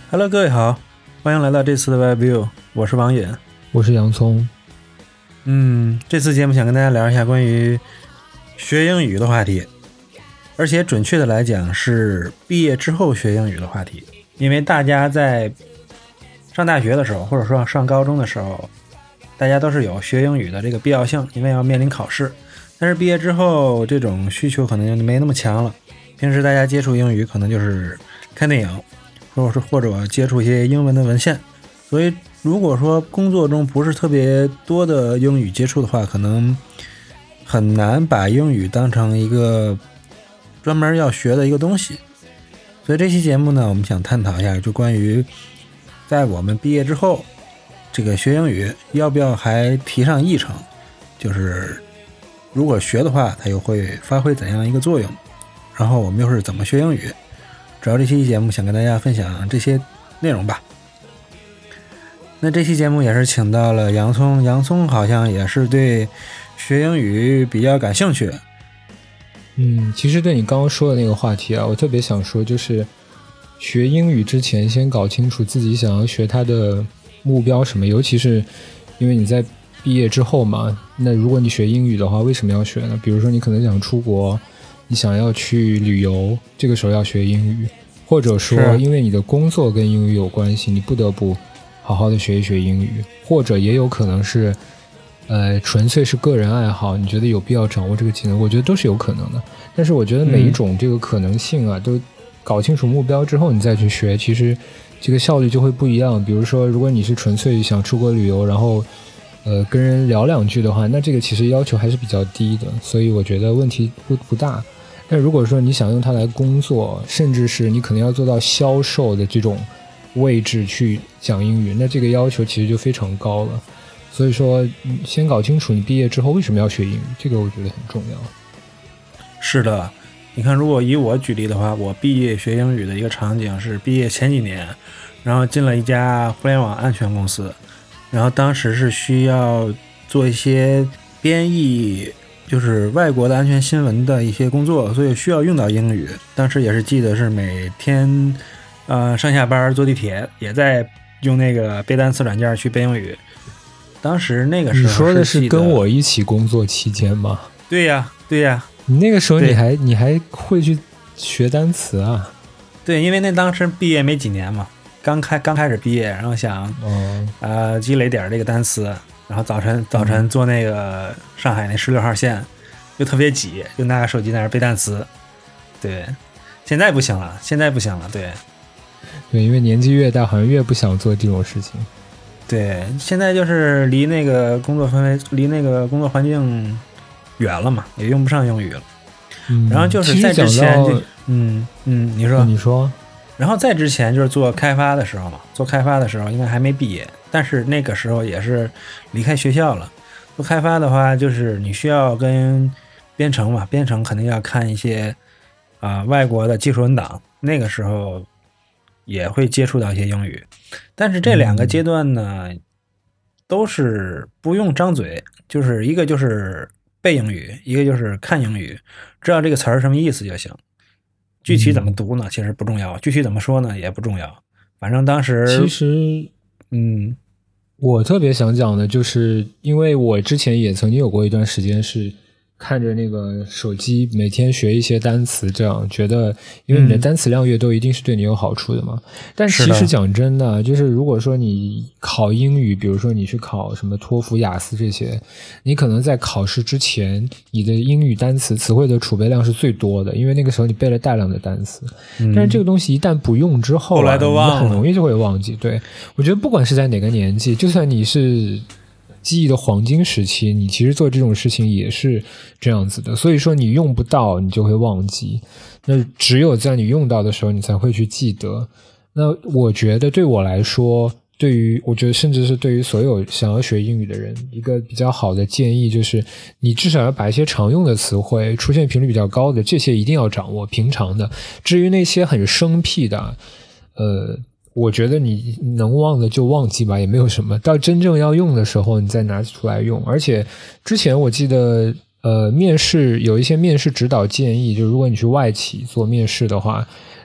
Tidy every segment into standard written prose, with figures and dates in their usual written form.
Hello， 各位好，欢迎来到这次的 WebView， 我是王允， 我是洋葱。 这次节目想跟大家聊一下关于学英语的话题，而且准确的来讲是毕业之后学英语的话题。因为大家在上大学的时候，或者说上高中的时候，大家都是有学英语的这个必要性，因为要面临考试。但是毕业之后，这种需求可能就没那么强了。平时大家接触英语可能就是看电影，或者接触一些英文的文献。所以如果说工作中不是特别多的英语接触的话，可能很难把英语当成一个专门要学的一个东西。所以这期节目呢，我们想探讨一下，就关于在我们毕业之后，这个学英语要不要还提上议程，就是如果学的话，它又会发挥怎样一个作用，然后我们又是怎么学英语。主要这期节目想跟大家分享这些内容吧。那这期节目也是请到了洋葱，洋葱好像也是对学英语比较感兴趣。 其实对你刚刚说的那个话题啊，我特别想说，就是学英语之前先搞清楚自己想要学它的目标什么，尤其是因为你在毕业之后嘛，那如果你学英语的话，为什么要学呢？比如说你可能想出国，你想要去旅游，这个时候要学英语，或者说因为你的工作跟英语有关系，你不得不好好的学一学英语，或者也有可能是纯粹是个人爱好，你觉得有必要掌握这个技能，我觉得都是有可能的。但是我觉得每一种这个可能性啊，都搞清楚目标之后你再去学，其实这个效率就会不一样。比如说如果你是纯粹想出国旅游，然后跟人聊两句的话，那这个其实要求还是比较低的，所以我觉得问题不大。但如果说你想用它来工作，甚至是你可能要做到销售的这种位置去讲英语，那这个要求其实就非常高了。所以说先搞清楚你毕业之后为什么要学英语，这个我觉得很重要。 是的，你看如果以我举例的话，我毕业学英语的一个场景是毕业前几年，然后进了一家互联网安全公司，然后当时是需要做一些编译，就是外国的安全新闻的一些工作，所以需要用到英语。当时也是记得是每天上下班坐地铁也在用那个背单词软件去背英语。当时那个时候， 你说的是跟我一起工作期间吗？ 对呀对呀， 你那个时候你还会去学单词啊？ 对，因为那当时毕业没几年嘛，刚开始毕业，然后想积累点这个单词，然后早晨坐那个上海那16号线就特别挤，就拿个手机在那背单词。对，现在不行了，对， 因为年纪越大好像越不想做这种事情。 对，现在就是离那个工作环境远了嘛，也用不上英语了。然后就是在之前你说，然后在之前就是做开发的时候嘛，因为还没毕业，但是那个时候也是离开学校了。做开发的话，就是你需要跟编程嘛，编程肯定要看一些外国的技术文档，那个时候也会接触到一些英语。但是这两个阶段呢，都是不用张嘴，就是一个就是背英语，一个就是看英语，知道这个词儿什么意思就行。具体怎么读呢，其实不重要，具体怎么说呢也不重要。反正当时其实我特别想讲的就是因为我之前也曾经有过一段时间是看着那个手机每天学一些单词，这样觉得因为你的单词量越多一定是对你有好处的嘛。但其实讲真的，就是如果说你考英语，比如说你去考什么托福雅思这些，你可能在考试之前你的英语单词词汇的储备量是最多的，因为那个时候你背了大量的单词。但是这个东西一旦不用之后， 后来都忘了， 你很容易就会忘记。对，我觉得不管是在哪个年纪，就算你是记忆的黄金时期，你其实做这种事情也是这样子的。所以说你用不到你就会忘记，那只有在你用到的时候你才会去记得。那我觉得对我来说，我觉得甚至是对于所有想要学英语的人，一个比较好的建议就是你至少要把一些常用的词汇，出现频率比较高的这些一定要掌握，平常的。至于那些很生僻的我觉得你能忘的就忘记吧，也没有什么，到真正要用的时候你再拿出来用。而且之前我记得面试有一些面试指导建议，就如果你去外企做面试的话，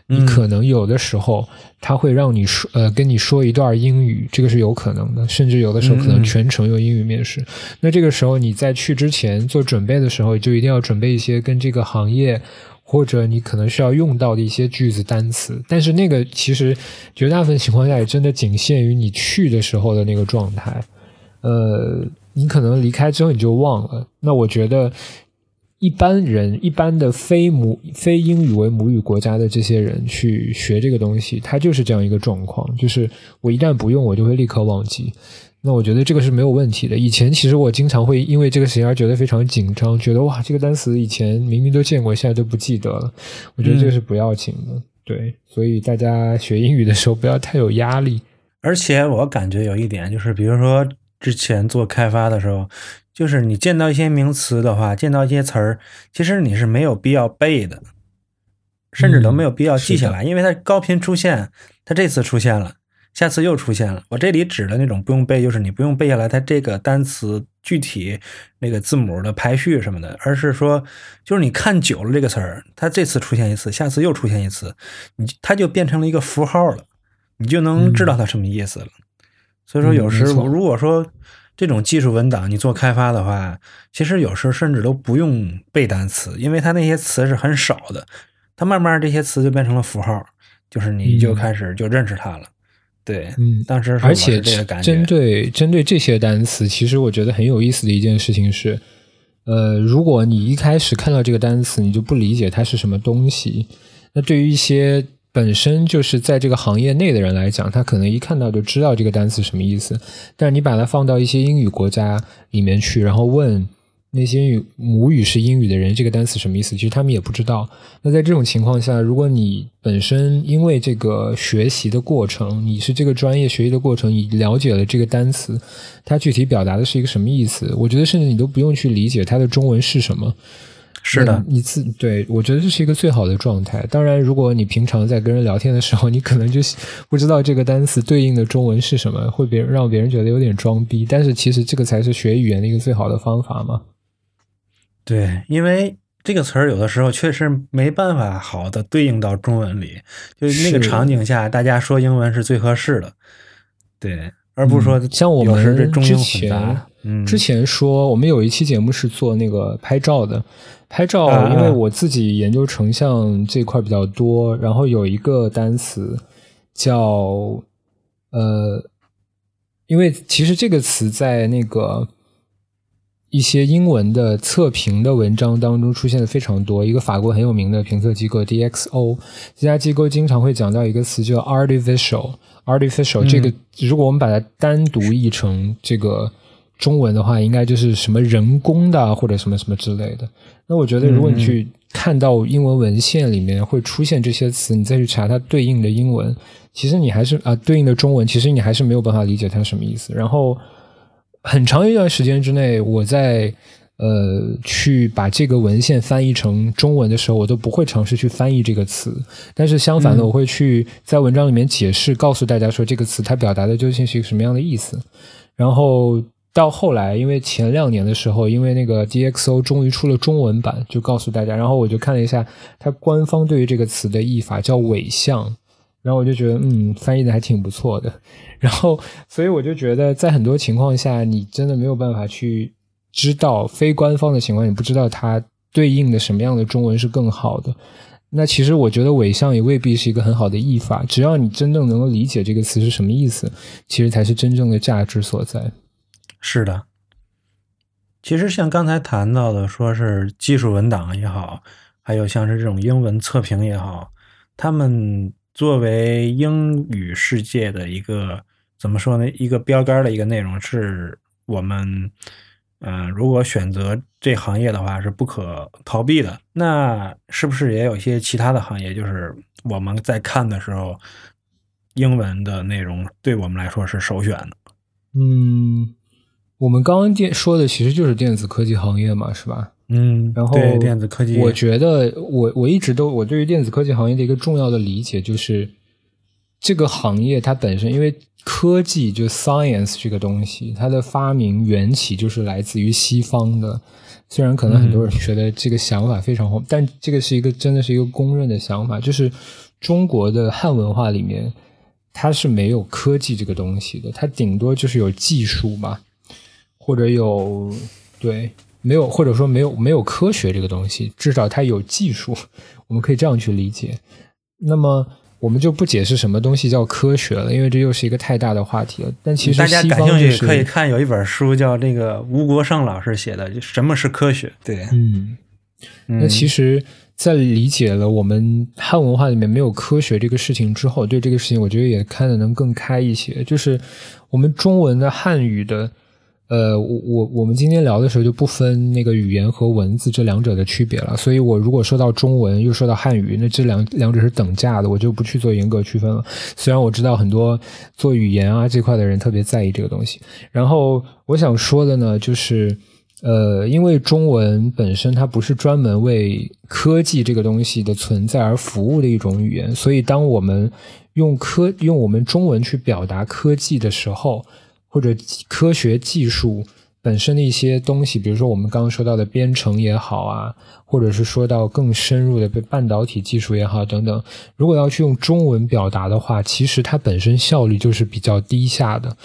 你可能有的时候他会让你说跟你说一段英语，这个是有可能的，甚至有的时候可能全程用英语面试。那这个时候你在去之前做准备的时候，就一定要准备一些跟这个行业或者你可能需要用到的一些句子单词，但是那个其实绝大部分情况下也真的仅限于你去的时候的那个状态，你可能离开之后你就忘了。那我觉得一般的非英语为母语国家的这些人去学这个东西，他就是这样一个状况，就是我一旦不用我就会立刻忘记。那我觉得这个是没有问题的。以前其实我经常会因为这个事情而觉得非常紧张，觉得哇这个单词以前明明都见过，现在都不记得了。我觉得这个是不要紧的。对，所以大家学英语的时候不要太有压力。 而且我感觉有一点就是，比如说之前做开发的时候，就是你见到一些名词的话，见到一些词儿，其实你是没有必要背的，甚至都没有必要记下来，因为它高频出现，它这次出现了，下次又出现了。我这里指的那种不用背，就是你不用背下来它这个单词具体那个字母的排序什么的，而是说就是你看久了这个词儿，它这次出现一次，下次又出现一次，它就变成了一个符号了，你就能知道它什么意思了。所以说有时如果说这种技术文档你做开发的话，其实有时候甚至都不用背单词，因为它那些词是很少的，它慢慢这些词就变成了符号，就是你就开始就认识它了。对，当时而且针对这些单词，其实我觉得很有意思的一件事情是，如果你一开始看到这个单词，你就不理解它是什么东西，那对于一些本身就是在这个行业内的人来讲，他可能一看到就知道这个单词什么意思，但是你把它放到一些英语国家里面去，然后问那些母语是英语的人这个单词什么意思，其实他们也不知道。那在这种情况下，如果你本身因为这个学习的过程，你是这个专业学习的过程，你了解了这个单词它具体表达的是一个什么意思，我觉得甚至你都不用去理解它的中文是什么。 是的， 对，我觉得这是一个最好的状态。当然如果你平常在跟人聊天的时候，你可能就不知道这个单词对应的中文是什么，会让别人觉得有点装逼，但是其实这个才是学语言的一个最好的方法嘛。 对，因为这个词儿有的时候确实没办法好的对应到中文里，就是那个场景下大家说英文是最合适的。对，而不是说像我们之前说我们有一期节目是做那个拍照的，拍照因为我自己研究成像这块比较多，然后有一个单词叫因为其实这个词在那个一些英文的测评的文章当中出现的非常多，一个法国很有名的评测机构 DXO 这家机构经常会讲到一个词叫 artificial 这个如果我们把它单独译成这个中文的话，应该就是什么人工的或者什么什么之类的。那我觉得如果你去看到英文文献里面会出现这些词，你再去查它对应的英文，其实你还是对应的中文，其实你还是没有办法理解它什么意思。然后很长一段时间之内，我在去把这个文献翻译成中文的时候，我都不会尝试去翻译这个词，但是相反的，我会去在文章里面解释，告诉大家说这个词它表达的究竟是一个什么样的意思。然后到后来，因为前2年的时候，因为那个 DXO 终于出了中文版，就告诉大家，然后我就看了一下它官方对于这个词的译法叫伪象，然后我就觉得翻译的还挺不错的。然后所以我就觉得在很多情况下你真的没有办法去知道，非官方的情况你不知道它对应的什么样的中文是更好的。那其实我觉得伪象也未必是一个很好的译法，只要你真正能够理解这个词是什么意思，其实才是真正的价值所在。 是的，其实像刚才谈到的说是技术文档也好，还有像是这种英文测评也好，他们作为英语世界的一个怎么说呢，一个标杆的一个内容，是我们如果选择这行业的话是不可逃避的。那是不是也有一些其他的行业，就是我们在看的时候英文的内容对我们来说是首选的？ 我们刚刚说的其实就是电子科技行业嘛，是吧？然后对电子科技， 我觉得我一直都我对于电子科技行业的一个重要的理解就是这个行业它本身，因为科技就 science 这个东西，它的发明缘起就是来自于西方的。虽然可能很多人觉得这个想法非常但这个是一个真的是一个公认的想法，就是中国的汉文化里面，它是没有科技这个东西的，它顶多就是有技术吧，或者有对没有，或者说没有科学这个东西，至少它有技术，我们可以这样去理解。那么我们就不解释什么东西叫科学了，因为这又是一个太大的话题了。但其实大家感兴趣可以看有一本书叫这个吴国胜老师写的《什么是科学》。对， 那其实在理解了我们汉文化里面没有科学这个事情之后，对这个事情我觉得也看得能更开一些。就是我们中文的汉语的我们今天聊的时候就不分那个语言和文字这两者的区别了，所以我如果说到中文又说到汉语，那这两者是等价的，我就不去做严格区分了。虽然我知道很多做语言啊这块的人特别在意这个东西。然后我想说的呢，就是因为中文本身它不是专门为科技这个东西的存在而服务的一种语言，所以当我们用我们中文去表达科技的时候，或者科学技术本身的一些东西，比如说我们刚刚说到的编程也好啊，或者是说到更深入的半导体技术也好等等，如果要去用中文表达的话，其实它本身效率就是比较低下的。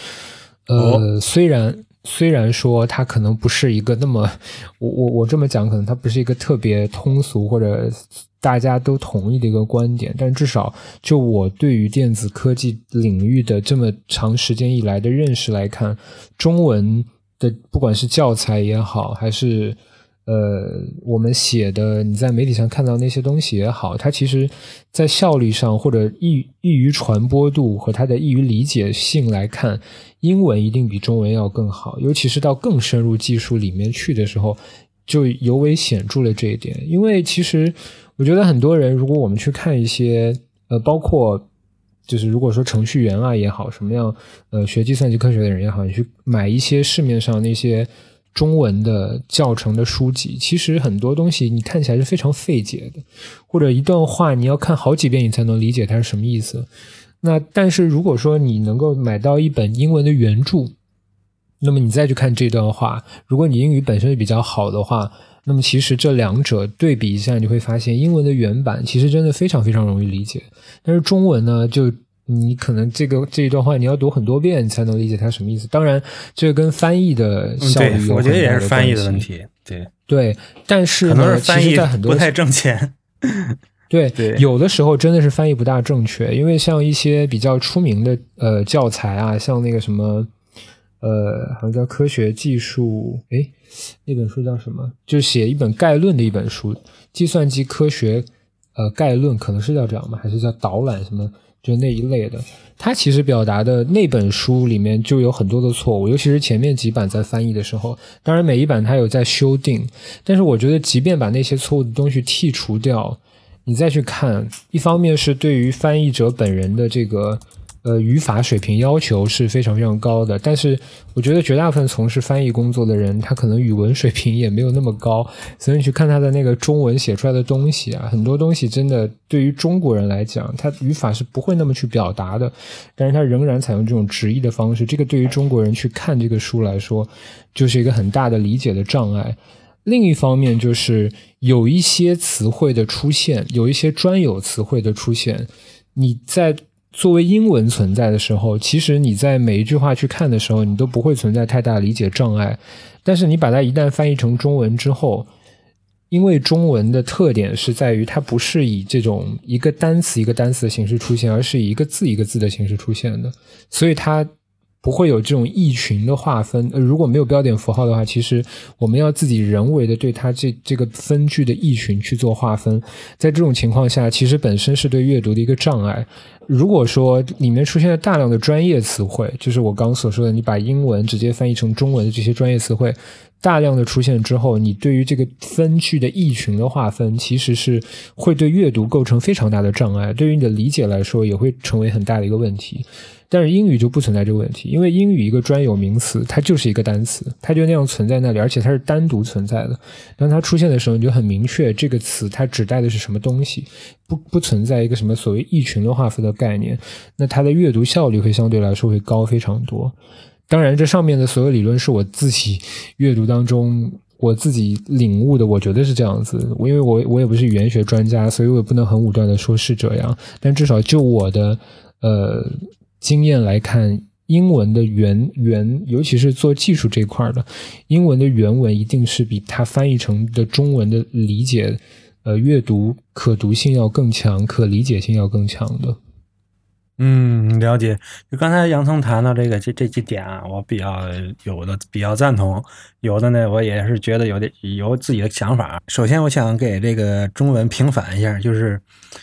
虽然说它可能不是一个那么我这么讲，可能它不是一个特别通俗或者大家都同意的一个观点，但至少就我对于电子科技领域的这么长时间以来的认识来看，中文的不管是教材也好，还是我们写的你在媒体上看到那些东西也好，它其实在效率上或者易于传播度和它的易于理解性来看，英文一定比中文要更好，尤其是到更深入技术里面去的时候就尤为显著了这一点。因为其实我觉得很多人，如果我们去看一些包括就是如果说程序员啊也好，什么样学计算机科学的人也好，你去买一些市面上那些中文的教程的书籍，其实很多东西你看起来是非常费解的，或者一段话你要看好几遍你才能理解它是什么意思。那但是如果说你能够买到一本英文的原著，那么你再去看这段话，如果你英语本身比较好的话，那么其实这两者对比一下，你会发现英文的原版其实真的非常非常容易理解，但是中文呢，就你可能这一段话你要读很多遍才能理解它什么意思。当然这个跟翻译的效率有很大的关系， 我觉得也是翻译的问题。 对，但是呢， 可能是翻译其实在很多不太挣钱。 对，有的时候真的是翻译不大正确，因为像一些比较出名的教材啊，像那个什么好像叫科学技术，那本书叫什么？就写一本概论的一本书，计算机科学概论，可能是叫这样吧，还是叫导览什么，就那一类的。它其实表达的那本书里面就有很多的错误，尤其是前面几版在翻译的时候，当然每一版它有在修订，但是我觉得即便把那些错误的东西剔除掉，你再去看，一方面是对于翻译者本人的这个语法水平要求是非常非常高的，但是我觉得绝大部分从事翻译工作的人，他可能语文水平也没有那么高，所以你去看他的那个中文写出来的东西啊，很多东西真的对于中国人来讲，他语法是不会那么去表达的，但是他仍然采用这种直译的方式，这个对于中国人去看这个书来说，就是一个很大的理解的障碍。另一方面就是有一些词汇的出现，有一些专有词汇的出现，你在作为英文存在的时候，其实你在每一句话去看的时候，你都不会存在太大理解障碍，但是你把它一旦翻译成中文之后，因为中文的特点是在于它不是以这种一个单词一个单词的形式出现，而是以一个字一个字的形式出现的，所以它不会有这种异群的划分。如果没有标点符号的话，其实我们要自己人为的对它这个分句的异群去做划分，在这种情况下其实本身是对阅读的一个障碍。如果说里面出现了大量的专业词汇，就是我刚刚所说的你把英文直接翻译成中文的这些专业词汇大量的出现之后，你对于这个分句的异群的划分其实是会对阅读构成非常大的障碍，对于你的理解来说也会成为很大的一个问题。但是英语就不存在这个问题，因为英语一个专有名词它就是一个单词，它就那样存在那里，而且它是单独存在的，当它出现的时候你就很明确这个词它指代的是什么东西，不存在一个什么所谓异群的划分的概念，那它的阅读效率会相对来说会高非常多。当然这上面的所有理论是我自己阅读当中我自己领悟的，我觉得是这样子。因为我也不是语言学专家，所以我也不能很武断的说是这样。但至少就我的经验来看，英文的尤其是做技术这一块的，英文的原文一定是比它翻译成的中文的理解阅读可读性要更强，可理解性要更强的。 了解。就刚才洋葱谈到这几点啊，我有的比较赞同，有的呢我也是觉得有自己的想法。首先我想给这个中文平反一下，就是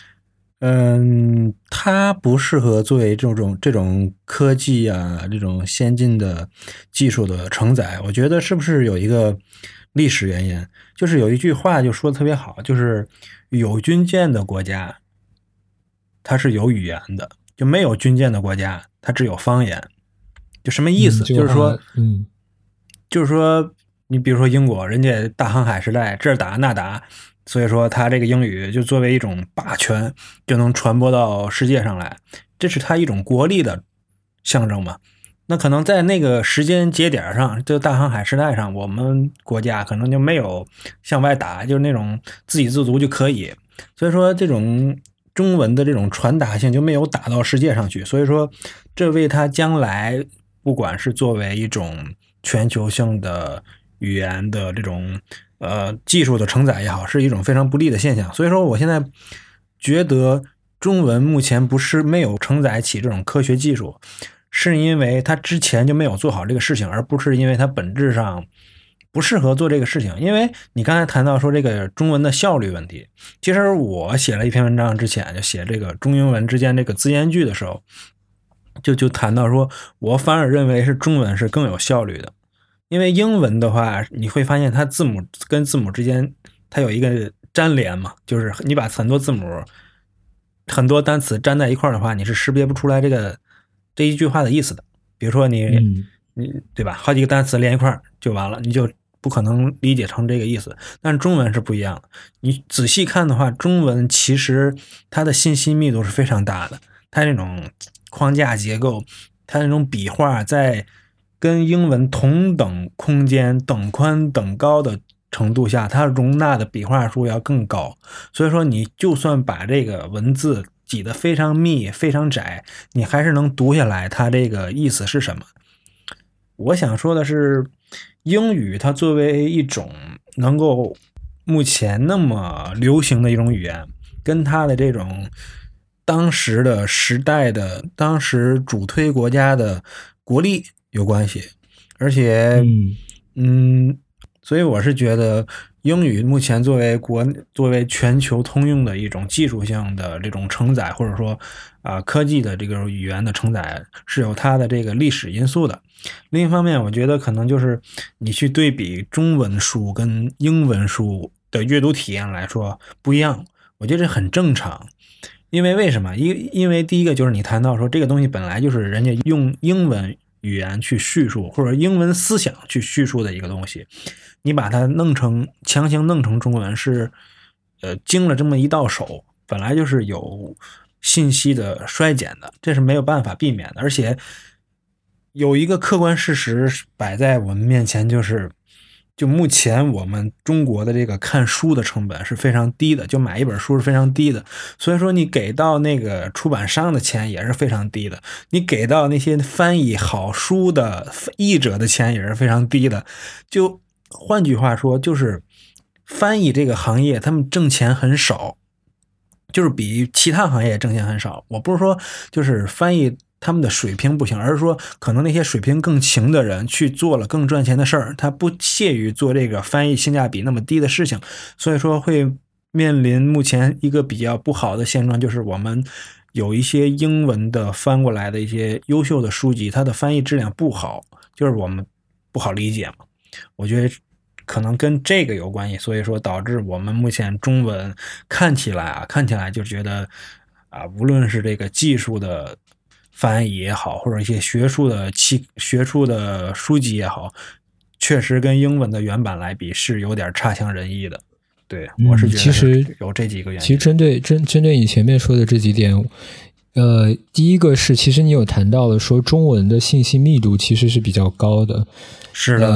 它不适合作为这种科技啊，这种先进的技术的承载。我觉得是不是有一个历史原因，就是有一句话就说的特别好，就是有军舰的国家它是有语言的，就没有军舰的国家它只有方言。就什么意思？就是说你比如说英国，人家大航海时代这儿打那打，所以说他这个英语就作为一种霸权就能传播到世界上来，这是他一种国力的象征嘛。那可能在那个时间节点上，就大航海时代上，我们国家可能就没有向外打，就是那种自给自足就可以，所以说这种中文的这种传达性就没有打到世界上去。所以说这为他将来不管是作为一种全球性的语言的这种技术的承载也好，是一种非常不利的现象。所以说我现在觉得中文目前没有承载起这种科学技术，是因为它之前就没有做好这个事情，而不是因为它本质上不适合做这个事情。因为你刚才谈到说这个中文的效率问题，其实我写了一篇文章之前就写这个中英文之间这个字间距的时候，就谈到说我反而认为是中文是更有效率的。因为英文的话你会发现它字母跟字母之间它有一个粘连嘛，就是你把很多字母很多单词粘在一块的话，你是识别不出来这一句话的意思的。比如说你对吧，好几个单词连一块就完了，你就不可能理解成这个意思。但是中文是不一样的，你仔细看的话，中文其实它的信息密度是非常大的，它那种框架结构，它那种笔画在跟英文同等空间等宽等高的程度下，它容纳的笔画数要更高。所以说你就算把这个文字挤得非常密非常窄，你还是能读下来它这个意思是什么。我想说的是，英语它作为一种能够目前那么流行的一种语言，跟它的这种当时的时代的当时主推国家的国力有关系。而且所以我是觉得英语目前作为全球通用的一种技术性的这种承载，或者说科技的这个语言的承载，是有它的这个历史因素的。另一方面我觉得可能就是你去对比中文书跟英文书的阅读体验来说不一样，我觉得这很正常。因为为什么？因为第一个就是你谈到说这个东西本来就是人家用英文语言去叙述，或者英文思想去叙述的一个东西，你把它强行弄成中文是经了这么一道手，本来就是有信息的衰减的，这是没有办法避免的。而且有一个客观事实摆在我们面前，就目前我们中国的这个看书的成本是非常低的，就买一本书是非常低的，所以说你给到那个出版商的钱也是非常低的，你给到那些翻译好书的译者的钱也是非常低的。就换句话说，就是翻译这个行业他们挣钱很少，就是比其他行业挣钱很少。我不是说就是翻译他们的水平不行，而是说可能那些水平更勤的人去做了更赚钱的事儿，他不屑于做这个翻译性价比那么低的事情，所以说会面临目前一个比较不好的现状，就是我们有一些英文的翻过来的一些优秀的书籍，它的翻译质量不好，就是我们不好理解嘛。我觉得可能跟这个有关系，所以说导致我们目前中文看起来就觉得无论是这个技术的翻译也好，或者一些学术的书籍也好，确实跟英文的原版来比是有点差强人意的。对，我是觉得其实有这几个原因。 其实针对你前面说的这几点，第一个是其实你有谈到了说中文的信息密度其实是比较高的。 是的。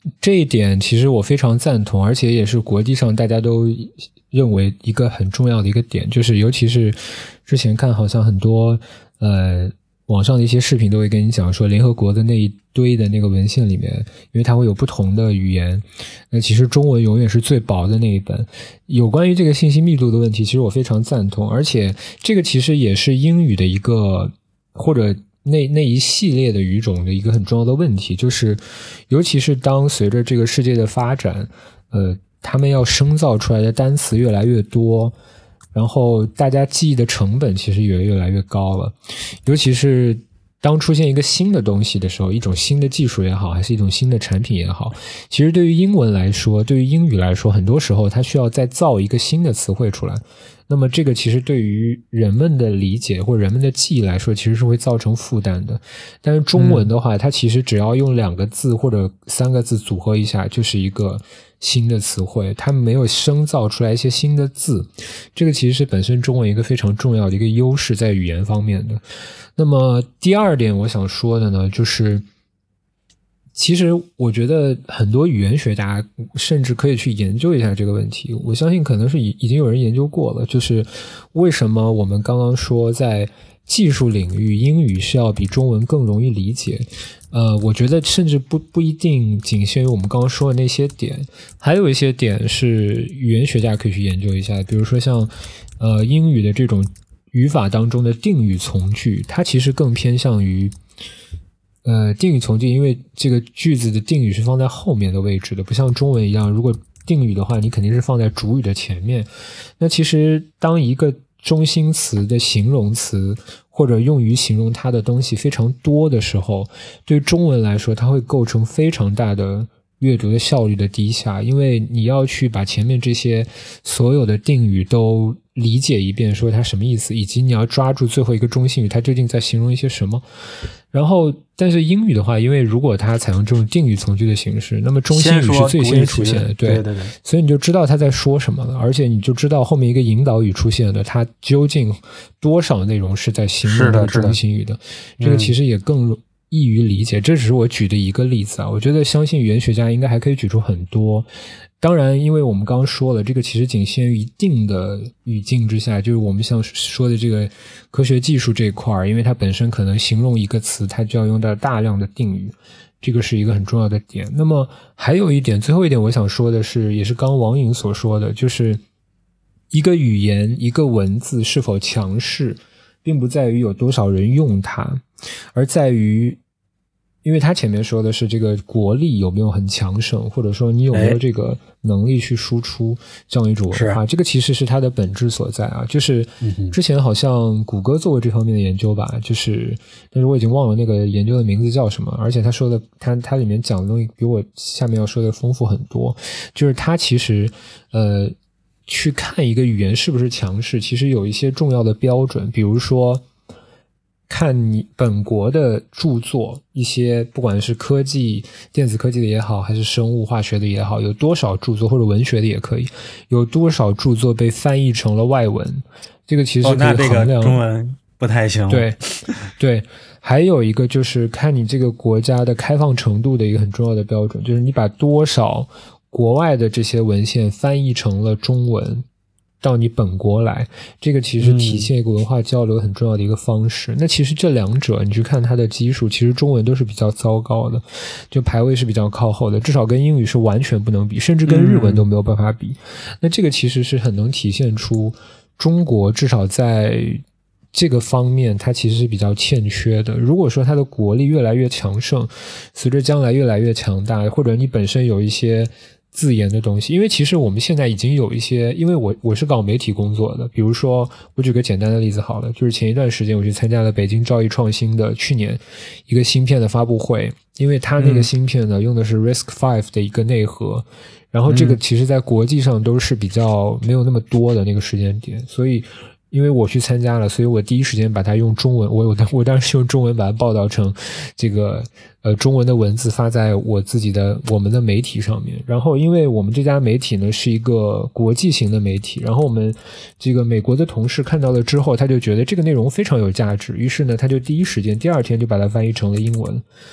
这一点其实我非常赞同，而且也是国际上大家都认为一个很重要的一个点，就是尤其是之前看好像很多网上的一些视频都会跟你讲说，联合国的那一堆的那个文献里面，因为它会有不同的语言，那其实中文永远是最薄的那一本。有关于这个信息密度的问题，其实我非常赞同，而且这个其实也是英语的一个或者那一系列的语种的一个很重要的问题，就是尤其是当随着这个世界的发展，他们要生造出来的单词越来越多，然后大家记忆的成本其实也越来越高了，尤其是当出现一个新的东西的时候，一种新的技术也好，还是一种新的产品也好，其实对于英文来说，对于英语来说，很多时候它需要再造一个新的词汇出来，那么这个其实对于人们的理解或者人们的记忆来说，其实是会造成负担的。但是中文的话，它其实只要用2个字或者3个字组合一下，就是一个新的词汇，它没有生造出来一些新的字，这个其实是本身中文一个非常重要的一个优势在语言方面的。那么第二点我想说的呢，就是其实我觉得很多语言学家甚至可以去研究一下这个问题，我相信可能是已经有人研究过了，就是为什么我们刚刚说在技术领域英语是要比中文更容易理解。我觉得甚至不一定仅限于我们刚刚说的那些点，还有一些点是语言学家可以去研究一下，比如说像英语的这种语法当中的定语从句，它其实更偏向于定语从句，因为这个句子的定语是放在后面的位置的，不像中文一样，如果定语的话你肯定是放在主语的前面。那其实当一个中心词的形容词或者用于形容它的东西非常多的时候，对中文来说它会构成非常大的阅读的效率的低下，因为你要去把前面这些所有的定语都理解一遍，说它什么意思，以及你要抓住最后一个中心语它究竟在形容一些什么。然后但是英语的话，因为如果它采用这种定语从句的形式，那么中心语是最先出现的，对，所以你就知道它在说什么了，而且你就知道后面一个引导语出现的它究竟多少内容是在形容这个中心语的，这个其实也更易于理解。这只是我举的一个例子啊，我觉得相信语言学家应该还可以举出很多。当然因为我们刚刚说了，这个其实仅限于一定的语境之下，就是我们像说的这个科学技术这一块，因为它本身可能形容一个词它就要用到大量的定语，这个是一个很重要的点。那么还有一点，最后一点我想说的是，也是刚王颖所说的，就是一个语言一个文字是否强势并不在于有多少人用它，而在于因为他前面说的是这个国力有没有很强盛，或者说你有没有这个能力去输出这样一种文化，这个其实是它的本质所在啊。就是之前好像谷歌做过这方面的研究吧，就是但是我已经忘了那个研究的名字叫什么，而且他说的他里面讲的东西比我下面要说的丰富很多。就是他其实去看一个语言是不是强势，其实有一些重要的标准，比如说看你本国的著作，一些不管是科技电子科技的也好，还是生物化学的也好，有多少著作，或者文学的也可以，有多少著作被翻译成了外文，这个其实可以衡量。 那这个中文不太行。 对，还有一个就是看你这个国家的开放程度的一个很重要的标准，就是你把多少国外的这些文献翻译成了中文到你本国来，这个其实体现一个文化交流很重要的一个方式。那其实这两者你去看它的基数，其实中文都是比较糟糕的，就排位是比较靠后的，至少跟英语是完全不能比，甚至跟日文都没有办法比。那这个其实是很能体现出中国至少在这个方面它其实是比较欠缺的。如果说它的国力越来越强盛，随着将来越来越强大，或者你本身有一些自研的东西，因为其实我们现在已经有一些，因为我是搞媒体工作的，比如说我举个简单的例子好了，就是前一段时间我去参加了北京兆易创新的去年一个芯片的发布会，因为它那个芯片呢用的是 RISC-V 的一个内核，然后这个其实在国际上都是比较没有那么多的那个时间点，所以因为我去参加了，所以我第一时间把它用中文，我当时用中文把它报道成这个中文的文字发在我们的媒体上面。然后因为我们这家媒体呢是一个国际型的媒体，然后我们这个美国的同事看到了之后，他就觉得这个内容非常有价值，于是呢他就第一时间第二天就把它翻译成了英文。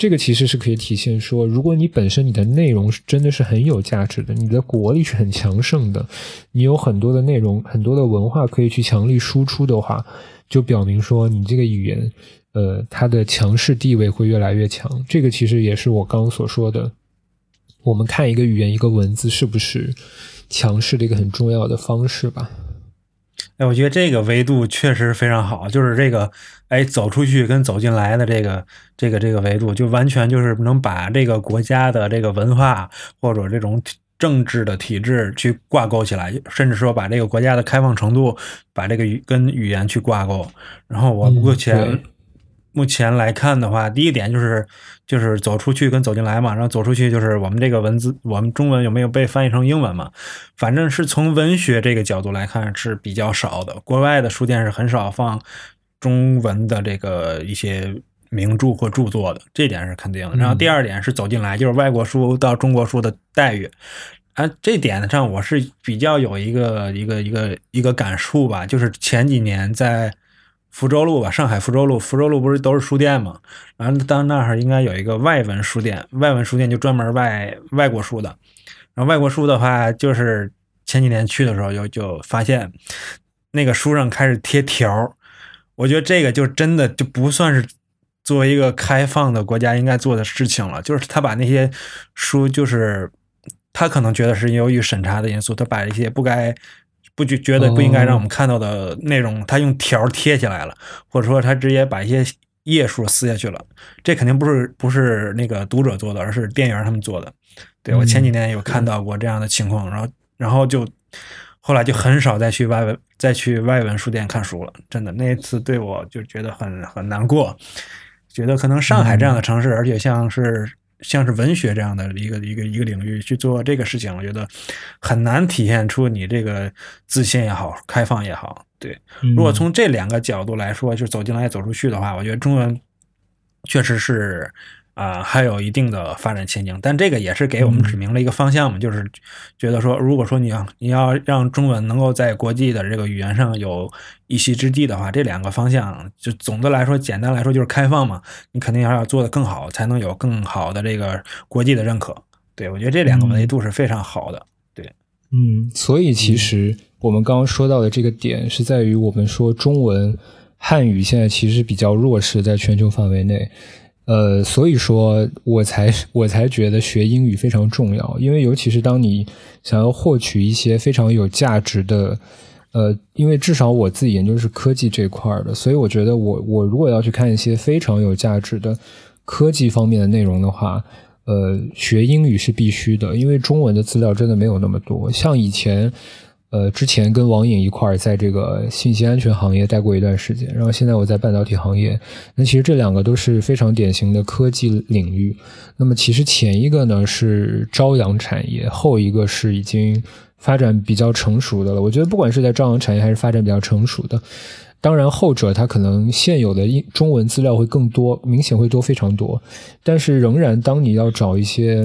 这个其实是可以体现说，如果你本身你的内容真的是很有价值的，你的国力是很强盛的，你有很多的内容很多的文化可以去强力输出的话，就表明说你这个语言它的强势地位会越来越强。这个其实也是我刚刚所说的，我们看一个语言一个文字是不是强势的一个很重要的方式吧。 我觉得这个维度确实非常好，就是这个走出去跟走进来的这个维度，就完全就是能把这个国家的这个文化或者这种政治的体制去挂钩起来，甚至说把这个国家的开放程度把这个跟语言去挂钩。然后我目前来看的话，第一点就是走出去跟走进来嘛，然后走出去就是我们这个文字，我们中文有没有被翻译成英文嘛？反正是从文学这个角度来看是比较少的，国外的书店是很少放中文的这个一些名著或著作的，这点是肯定的。然后第二点是走进来，就是外国书到中国书的待遇。这点上我是比较有一个感触吧，就是前几年在福州路吧，上海福州路不是都是书店嘛？然后当那儿应该有一个外文书店，外文书店就专门卖外国书的。然后外国书的话，就是前几年去的时候就发现那个书上开始贴条，我觉得这个就真的就不算是作为一个开放的国家应该做的事情了，就是他把那些书，就是他可能觉得是由于审查的因素，他把一些觉得不应该让我们看到的内容，他用条贴起来了，或者说他直接把一些页数撕下去了。这肯定不是那个读者做的，而是店员他们做的。对，我前几年有看到过这样的情况，然后就后来就很少再去外文书店看书了。真的，那一次对我就觉得很难过，觉得可能上海这样的城市，而且像是文学这样的一个领域去做这个事情，我觉得很难体现出你这个自信也好，开放也好。对，如果从这两个角度来说，就走进来走出去的话，我觉得中文确实是还有一定的发展前景，但这个也是给我们指明了一个方向嘛，就是觉得说，如果说你要让中文能够在国际的这个语言上有一席之地的话，这两个方向就总的来说，简单来说就是开放嘛，你肯定要做得更好，才能有更好的这个国际的认可。对，我觉得这两个维度是非常好的。对， 所以其实我们刚刚说到的这个点是在于我们说中文汉语现在其实比较弱势，在全球范围内。所以说我才觉得学英语非常重要，因为尤其是当你想要获取一些非常有价值的，因为至少我自己研究是科技这块的，所以我觉得我如果要去看一些非常有价值的科技方面的内容的话，学英语是必须的，因为中文的资料真的没有那么多。像以前之前跟王颖一块儿在这个信息安全行业待过一段时间，然后现在我在半导体行业，那其实这两个都是非常典型的科技领域。那么其实前一个呢是朝阳产业，后一个是已经发展比较成熟的了。我觉得不管是在朝阳产业还是发展比较成熟的，当然后者它可能现有的中文资料会更多，明显会多非常多，但是仍然当你要找一些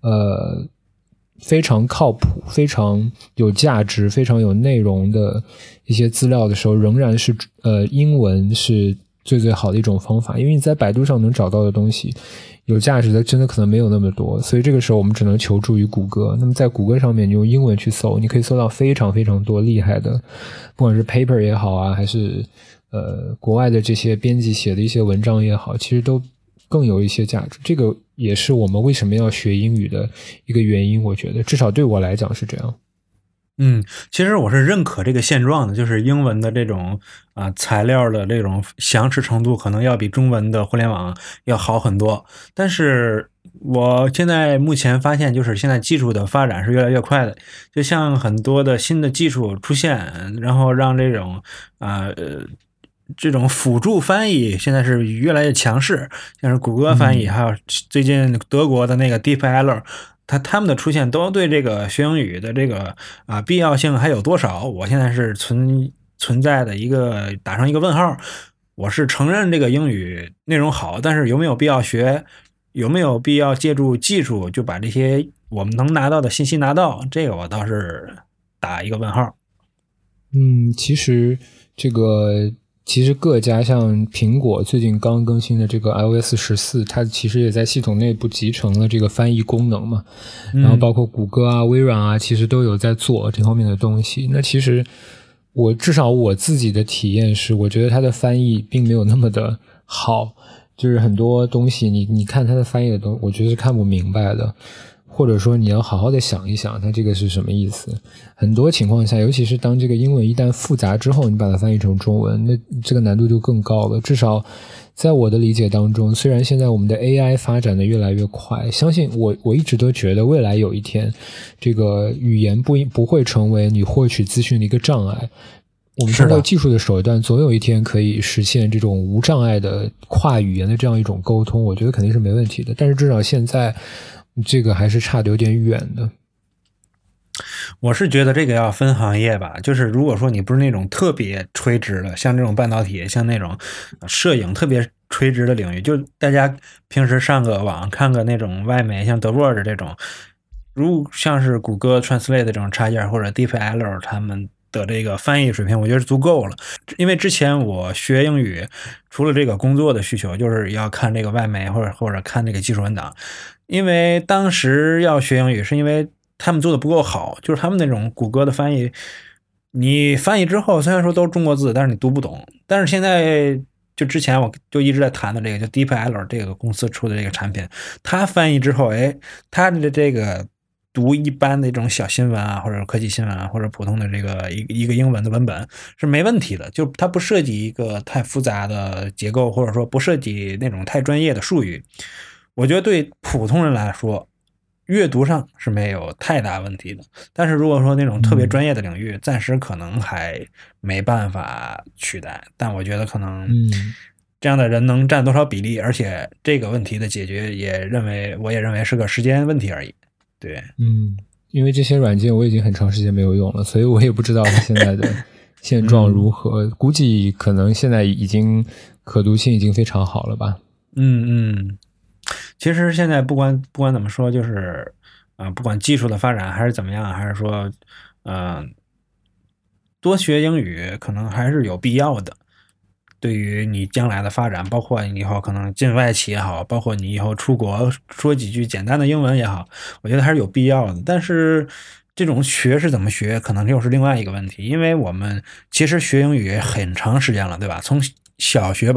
非常靠谱、非常有价值、非常有内容的一些资料的时候，仍然是英文是最好的一种方法，因为你在百度上能找到的东西有价值的真的可能没有那么多，所以这个时候我们只能求助于谷歌。那么在谷歌上面你用英文去搜，你可以搜到非常非常多厉害的，不管是 paper 也好啊，还是国外的这些编辑写的一些文章也好，其实都更有一些价值。这个也是我们为什么要学英语的一个原因，我觉得至少对我来讲是这样。 其实我是认可这个现状的，就是英文的这种材料的这种详实程度可能要比中文的互联网要好很多。但是我现在目前发现，就是现在技术的发展是越来越快的，就像很多的新的技术出现，然后让这种辅助翻译现在是越来越强势，像是谷歌翻译，还有最近德国的那个 DeepL，他们的出现都对这个学英语的这个必要性还有多少，我现在是存在的打上一个问号。我是承认这个英语内容好，但是有没有必要学，有没有必要借助技术就把这些我们能拿到的信息拿到，这个我倒是打一个问号。 其实这个其实各家像苹果最近刚更新的这个 iOS 14，它其实也在系统内部集成了这个翻译功能嘛，然后包括谷歌啊、微软啊，其实都有在做这方面的东西。那其实至少我自己的体验是，我觉得它的翻译并没有那么的好，就是很多东西你看它的翻译的东西，我觉得是看不明白的。或者说你要好好的想一想它这个是什么意思。很多情况下，尤其是当这个英文一旦复杂之后，你把它翻译成中文，那这个难度就更高了。至少在我的理解当中，虽然现在我们的 AI 发展的越来越快，相信我一直都觉得未来有一天，这个语言不会成为你获取资讯的一个障碍。我们通过技术的手段，总有一天可以实现这种无障碍的跨语言的这样一种沟通，我觉得肯定是没问题的。但是至少现在这个还是差得有点远的。 我是觉得这个要分行业吧，就是如果说你不是那种特别垂直的，像这种半导体，像那种摄影特别垂直的领域，就大家平时上个网看个那种外媒，像 The Word 这种，像是谷歌 Translate 这种插件或者 DeepL 他们的这个翻译水平，我觉得是足够了。因为之前我学英语，除了这个工作的需求，就是要看这个外媒或者看这个技术文档。因为当时要学英语，是因为他们做的不够好，就是他们那种谷歌的翻译，你翻译之后虽然说都是中国字，但是你读不懂。但是现在就之前我就一直在谈的这个，就 DeepL 这个公司出的这个产品，它翻译之后，它的这个读一般的这种小新闻啊，或者科技新闻啊，或者普通的这个一个英文的文本是没问题的，就它不涉及一个太复杂的结构，或者说不涉及那种太专业的术语。我觉得对普通人来说，阅读上是没有太大问题的。但是如果说那种特别专业的领域，暂时可能还没办法取代。但我觉得可能这样的人能占多少比例，而且这个问题的解决我也认为是个时间问题而已。对， 因为这些软件我已经很长时间没有用了，所以我也不知道它现在的现状如何。估计可能现在已经可读性已经非常好了吧。 其实现在不管怎么说，就是不管技术的发展还是怎么样，还是说多学英语可能还是有必要的。对于你将来的发展，包括你以后可能进外企也好，包括你以后出国说几句简单的英文也好，我觉得还是有必要的。但是这种学是怎么学，可能又是另外一个问题。因为我们其实学英语很长时间了，对吧？从小学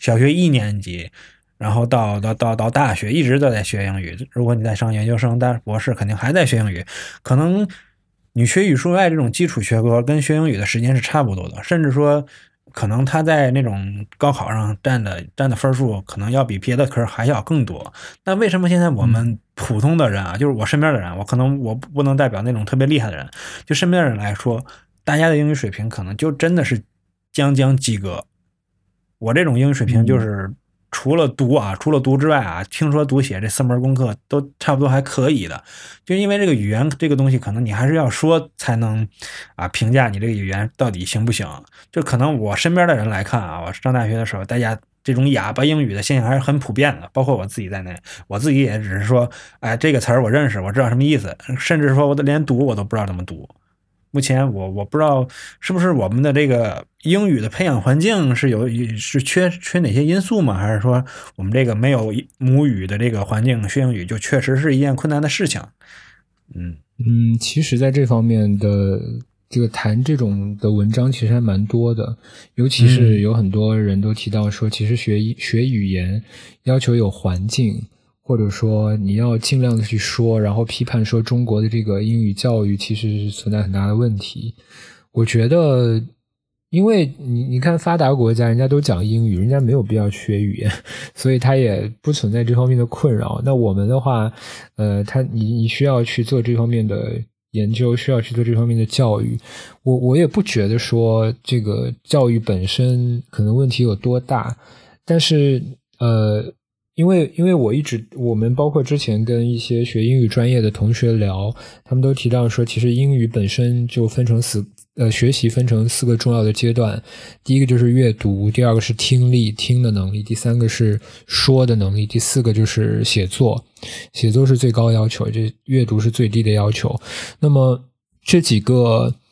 1年级，然后到大学一直都在学英语。如果你在上研究生、博士，肯定还在学英语。可能你学语数外这种基础学科跟学英语的时间是差不多的，甚至说可能他在那种高考上占的分数可能要比别的科还要更多。那为什么现在我们普通的人啊，就是我身边的人，我不能代表那种特别厉害的人，就身边的人来说，大家的英语水平可能就真的是将及格。我这种英语水平就是除了读之外啊，听说读写这4门功课都差不多还可以的。就因为这个语言这个东西，可能你还是要说才能评价你这个语言到底行不行。就可能我身边的人来看啊，我上大学的时候，大家这种哑巴英语的现象还是很普遍的，包括我自己在内。我自己也只是说，这个词儿我认识，我知道什么意思，甚至说我连读我都不知道怎么读。目前我不知道是不是我们的这个英语的培养环境是缺哪些因素吗？还是说我们这个没有母语的这个环境学英语就确实是一件困难的事情？ 其实在这方面的这个谈这种的文章其实还蛮多的，尤其是有很多人都提到说，其实学语言要求有环境，或者说你要尽量的去说，然后批判说中国的这个英语教育其实是存在很大的问题。我觉得因为你看发达国家人家都讲英语，人家没有必要学语言，所以他也不存在这方面的困扰。那我们的话你需要去做这方面的研究，需要去做这方面的教育。我也不觉得说这个教育本身可能问题有多大，但是因为我们包括之前跟一些学英语专业的同学聊，他们都提到说，其实英语本身就学习分成4个重要的阶段。第一个就是阅读，第二个是听的能力，第3个是说的能力，第4个就是写作是最高要求，这阅读是最低的要求。那么这几个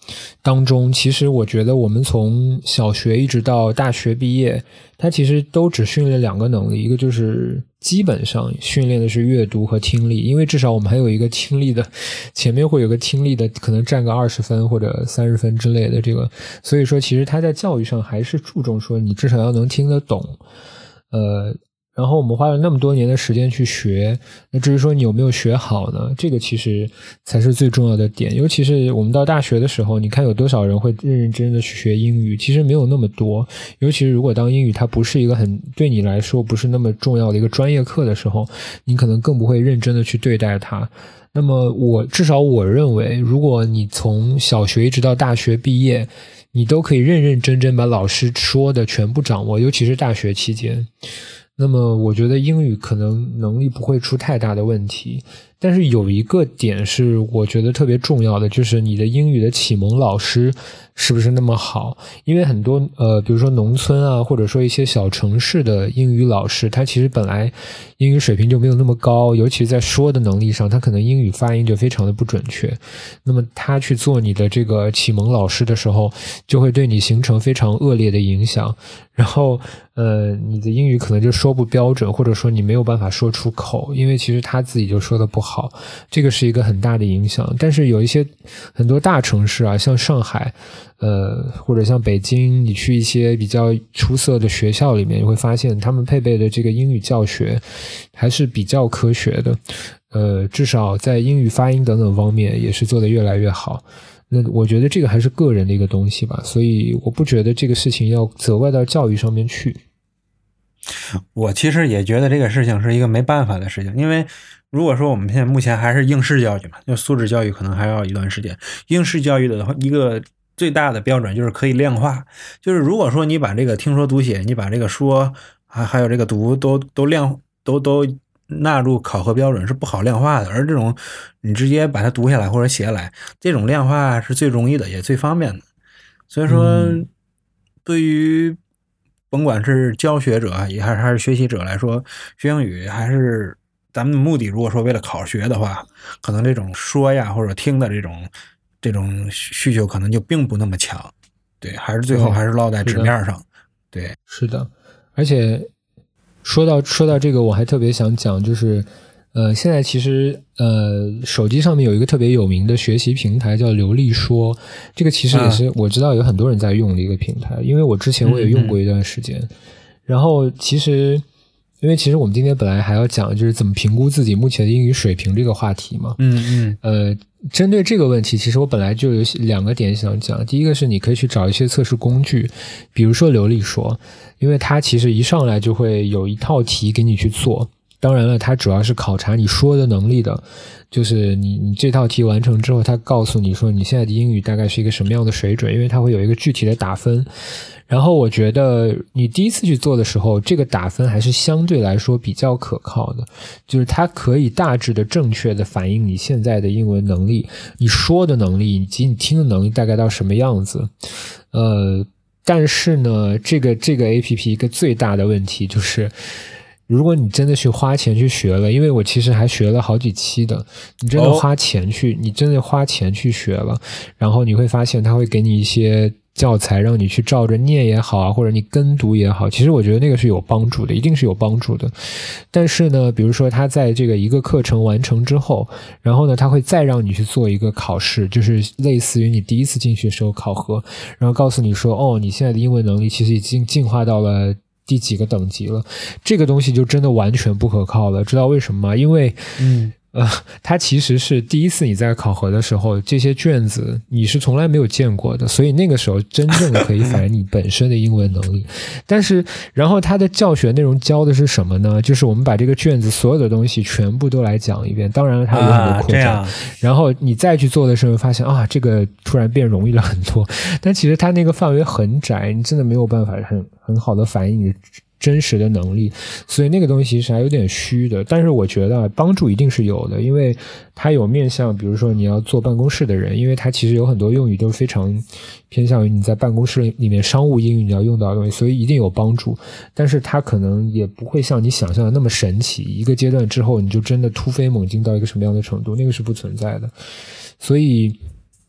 当中，其实我觉得我们从小学一直到大学毕业，它其实都只训练2个能力，一个就是基本上训练的是阅读和听力，因为至少我们还有一个听力的，前面会有个听力的，可能占个20分或者30分之类的这个，所以说其实它在教育上还是注重说你至少要能听得懂，然后我们花了那么多年的时间去学，那至于说你有没有学好呢？这个其实才是最重要的点。尤其是我们到大学的时候，你看有多少人会认认真真的去学英语，其实没有那么多。尤其是如果当英语它不是一个对你来说不是那么重要的一个专业课的时候，你可能更不会认真的去对待它。那么至少我认为，如果你从小学一直到大学毕业，你都可以认认真真把老师说的全部掌握，尤其是大学期间，那么我觉得英语可能能力不会出太大的问题。但是有一个点是我觉得特别重要的，就是你的英语的启蒙老师是不是那么好。因为很多比如说农村啊，或者说一些小城市的英语老师，他其实本来英语水平就没有那么高，尤其在说的能力上，他可能英语发音就非常的不准确。那么他去做你的这个启蒙老师的时候，就会对你形成非常恶劣的影响。然后你的英语可能就说不标准，或者说你没有办法说出口，因为其实他自己就说的不好，这个是一个很大的影响。但是有很多大城市啊，像上海或者像北京，你去一些比较出色的学校里面，你会发现他们配备的这个英语教学还是比较科学的，至少在英语发音等等方面也是做得越来越好。那我觉得这个还是个人的一个东西吧，所以我不觉得这个事情要责怪到教育上面去。 我其实也觉得这个事情是一个没办法的事情，因为如果说我们现在目前还是应试教育嘛，就素质教育可能还要一段时间。应试教育的话，一个最大的标准就是可以量化，就是如果说你把这个听说读写，你把这个说还有这个读都纳入考核标准是不好量化的，而这种你直接把它读下来或者写下来，这种量化是最容易的也最方便的。所以说对于甭管是教学者还是学习者来说，学英语还是咱们的目的，如果说为了考学的话，可能这种说呀或者听的这种需求可能就并不那么强。对，还是最后还是落在纸面上。对， 是的。而且说到这个，我还特别想讲，就是现在其实手机上面有一个特别有名的学习平台叫流利说，这个其实也是我知道有很多人在用的一个平台，因为我之前我也用过一段时间。然后因为其实我们今天本来还要讲就是怎么评估自己目前的英语水平这个话题嘛。针对这个问题，其实我本来就有2个点想讲。第一个是你可以去找一些测试工具，比如说流利说，因为它其实一上来就会有一套题给你去做。当然了，它主要是考察你说的能力的，就是你这套题完成之后，它告诉你说你现在的英语大概是一个什么样的水准，因为它会有一个具体的打分。然后我觉得你第一次去做的时候，这个打分还是相对来说比较可靠的，就是它可以大致的正确的反映你现在的英文能力，你说的能力以及你听的能力大概到什么样子。但是呢，这个 APP 一个最大的问题就是，如果你真的去花钱去学了，因为我其实还学了好几期的，你真的花钱去学了，然后你会发现它会给你一些教材让你去照着念也好啊，或者你跟读也好，其实我觉得那个是有帮助的，一定是有帮助的。但是呢，比如说他在这个一个课程完成之后，然后呢他会再让你去做一个考试，就是类似于你第一次进去的时候考核，然后告诉你说你现在的英文能力其实已经进化到了第几个等级了。这个东西就真的完全不可靠了，知道为什么吗？因为它其实是第一次你在考核的时候，这些卷子你是从来没有见过的，所以那个时候真正可以反映你本身的英文能力。但是然后它的教学内容教的是什么呢？就是我们把这个卷子所有的东西全部都来讲一遍，当然了它有很多扩展，然后你再去做的时候发现这个突然变容易了很多，但其实它那个范围很窄，你真的没有办法很好的反映你真实的能力，所以那个东西是还有点虚的。但是我觉得帮助一定是有的，因为它有面向比如说你要坐办公室的人，因为它其实有很多用语都非常偏向于你在办公室里面商务英语你要用到的东西，所以一定有帮助。但是它可能也不会像你想象的那么神奇，一个阶段之后你就真的突飞猛进到一个什么样的程度，那个是不存在的。所以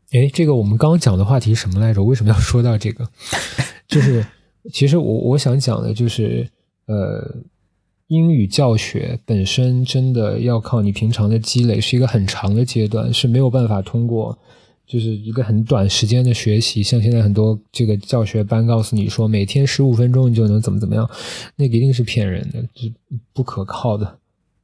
诶，这个我们刚刚讲的话题是什么来着？为什么要说到这个？就是其实我想讲的就是英语教学本身真的要靠你平常的积累，是一个很长的阶段，是没有办法通过就是一个很短时间的学习，像现在很多这个教学班告诉你说每天15分钟你就能怎么样，那个一定是骗人的，是不可靠的。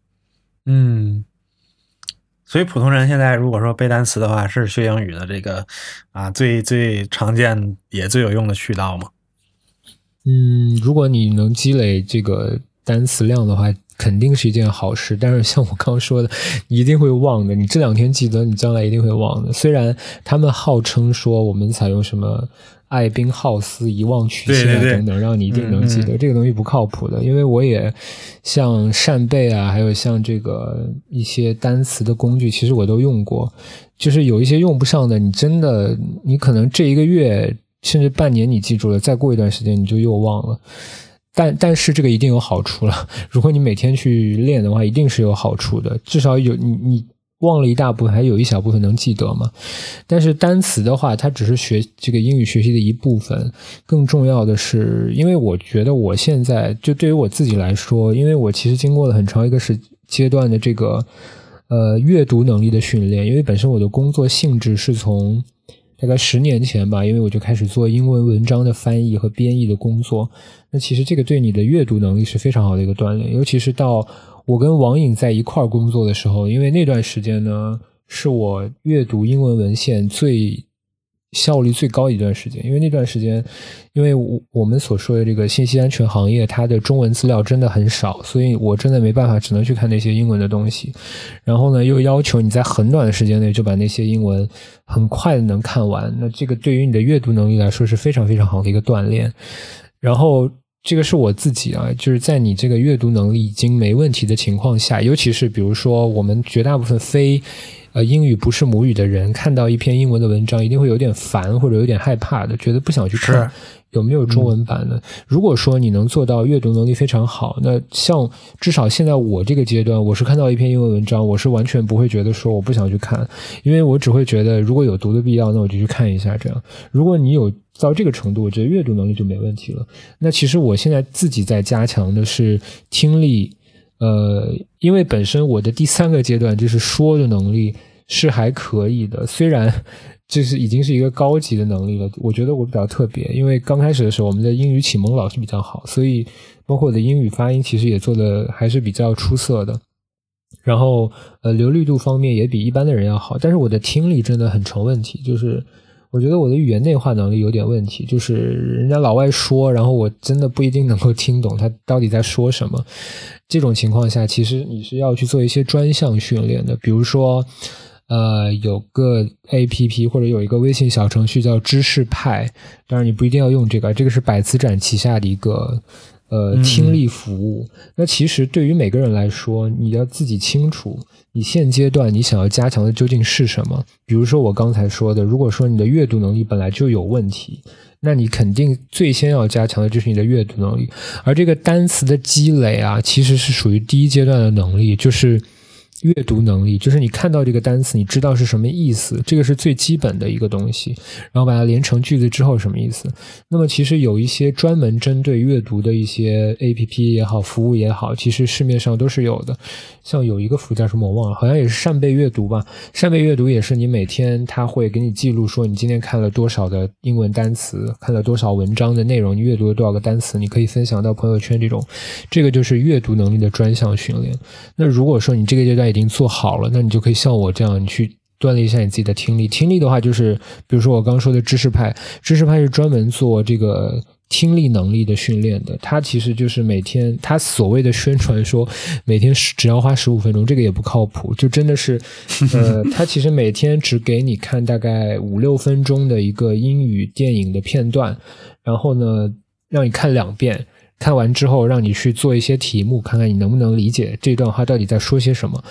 所以普通人现在如果说背单词的话，是学英语的这个最常见也最有用的渠道吗？ 如果你能积累这个单词量的话，肯定是一件好事，但是像我刚说的，你一定会忘的，你这2天记得，你将来一定会忘的。虽然他们号称说我们采用什么艾宾浩斯遗忘曲线等等，让你一定能记得，这个东西不靠谱的。因为我也像扇贝啊，还有像这个一些单词的工具，其实我都用过，就是有一些用不上的，你可能这1个月甚至半年你记住了，再过一段时间你就又忘了。但是这个一定有好处了，如果你每天去练的话，一定是有好处的，至少有你忘了一大部分，还有一小部分能记得嘛。但是单词的话，它只是学这个英语学习的一部分，更重要的是，因为我觉得我现在就对于我自己来说，因为我其实经过了很长一个阶段的这个阅读能力的训练，因为本身我的工作性质是从大概10年前吧，因为我就开始做英文文章的翻译和编译的工作，那其实这个对你的阅读能力是非常好的一个锻炼，尤其是到我跟王颖在一块儿工作的时候，因为那段时间呢是我阅读英文文献效率最高的一段时间，因为那段时间因为我们所说的这个信息安全行业，它的中文资料真的很少，所以我真的没办法，只能去看那些英文的东西，然后呢又要求你在很短的时间内就把那些英文很快的能看完，那这个对于你的阅读能力来说是非常非常好的一个锻炼。然后这个是我自己啊，就是在你这个阅读能力已经没问题的情况下，尤其是比如说我们绝大部分非英语不是母语的人，看到一篇英文的文章一定会有点烦或者有点害怕的，觉得不想去看有没有中文版的。如果说你能做到阅读能力非常好，那像至少现在我这个阶段，我是看到一篇英文文章，我是完全不会觉得说我不想去看，因为我只会觉得如果有读的必要，那我就去看一下这样。如果你有到这个程度，我觉得阅读能力就没问题了。那其实我现在自己在加强的是听力，因为本身我的第3个阶段就是说的能力是还可以的，虽然这是已经是一个高级的能力了，我觉得我比较特别，因为刚开始的时候我们的英语启蒙老师比较好，所以包括我的英语发音其实也做的还是比较出色的，然后流利度方面也比一般的人要好，但是我的听力真的很成问题，就是我觉得我的语言内化能力有点问题，就是人家老外说，然后我真的不一定能够听懂他到底在说什么。这种情况下，其实你是要去做一些专项训练的，比如说有个 APP 或者有一个微信小程序叫知识派，当然你不一定要用这个，这个是百词斩旗下的一个听力服务。那其实对于每个人来说，你要自己清楚你现阶段你想要加强的究竟是什么。比如说我刚才说的，如果说你的阅读能力本来就有问题，那你肯定最先要加强的就是你的阅读能力，而这个单词的积累啊，其实是属于第1阶段的能力，就是阅读能力，就是你看到这个单词你知道是什么意思，这个是最基本的一个东西，然后把它连成句子之后什么意思。那么其实有一些专门针对阅读的一些 APP 也好，服务也好，其实市面上都是有的，像有一个服务叫什么我忘了，好像也是扇贝阅读吧。扇贝阅读也是你每天它会给你记录说你今天看了多少的英文单词，看了多少文章的内容，你阅读了多少个单词，你可以分享到朋友圈，这个就是阅读能力的专项训练。那如果说你这个阶段已经做好了，那你就可以像我这样，你去锻炼一下你自己的听力。听力的话就是比如说我刚说的知识派是专门做这个听力能力的训练的，它其实就是每天它所谓的宣传说每天只要花15分钟，这个也不靠谱，就真的是它其实每天只给你看大概5-6分钟的一个英语电影的片段，然后呢让你看2遍，看完之后让你去做一些题目，看看你能不能理解这段话到底在说些什么。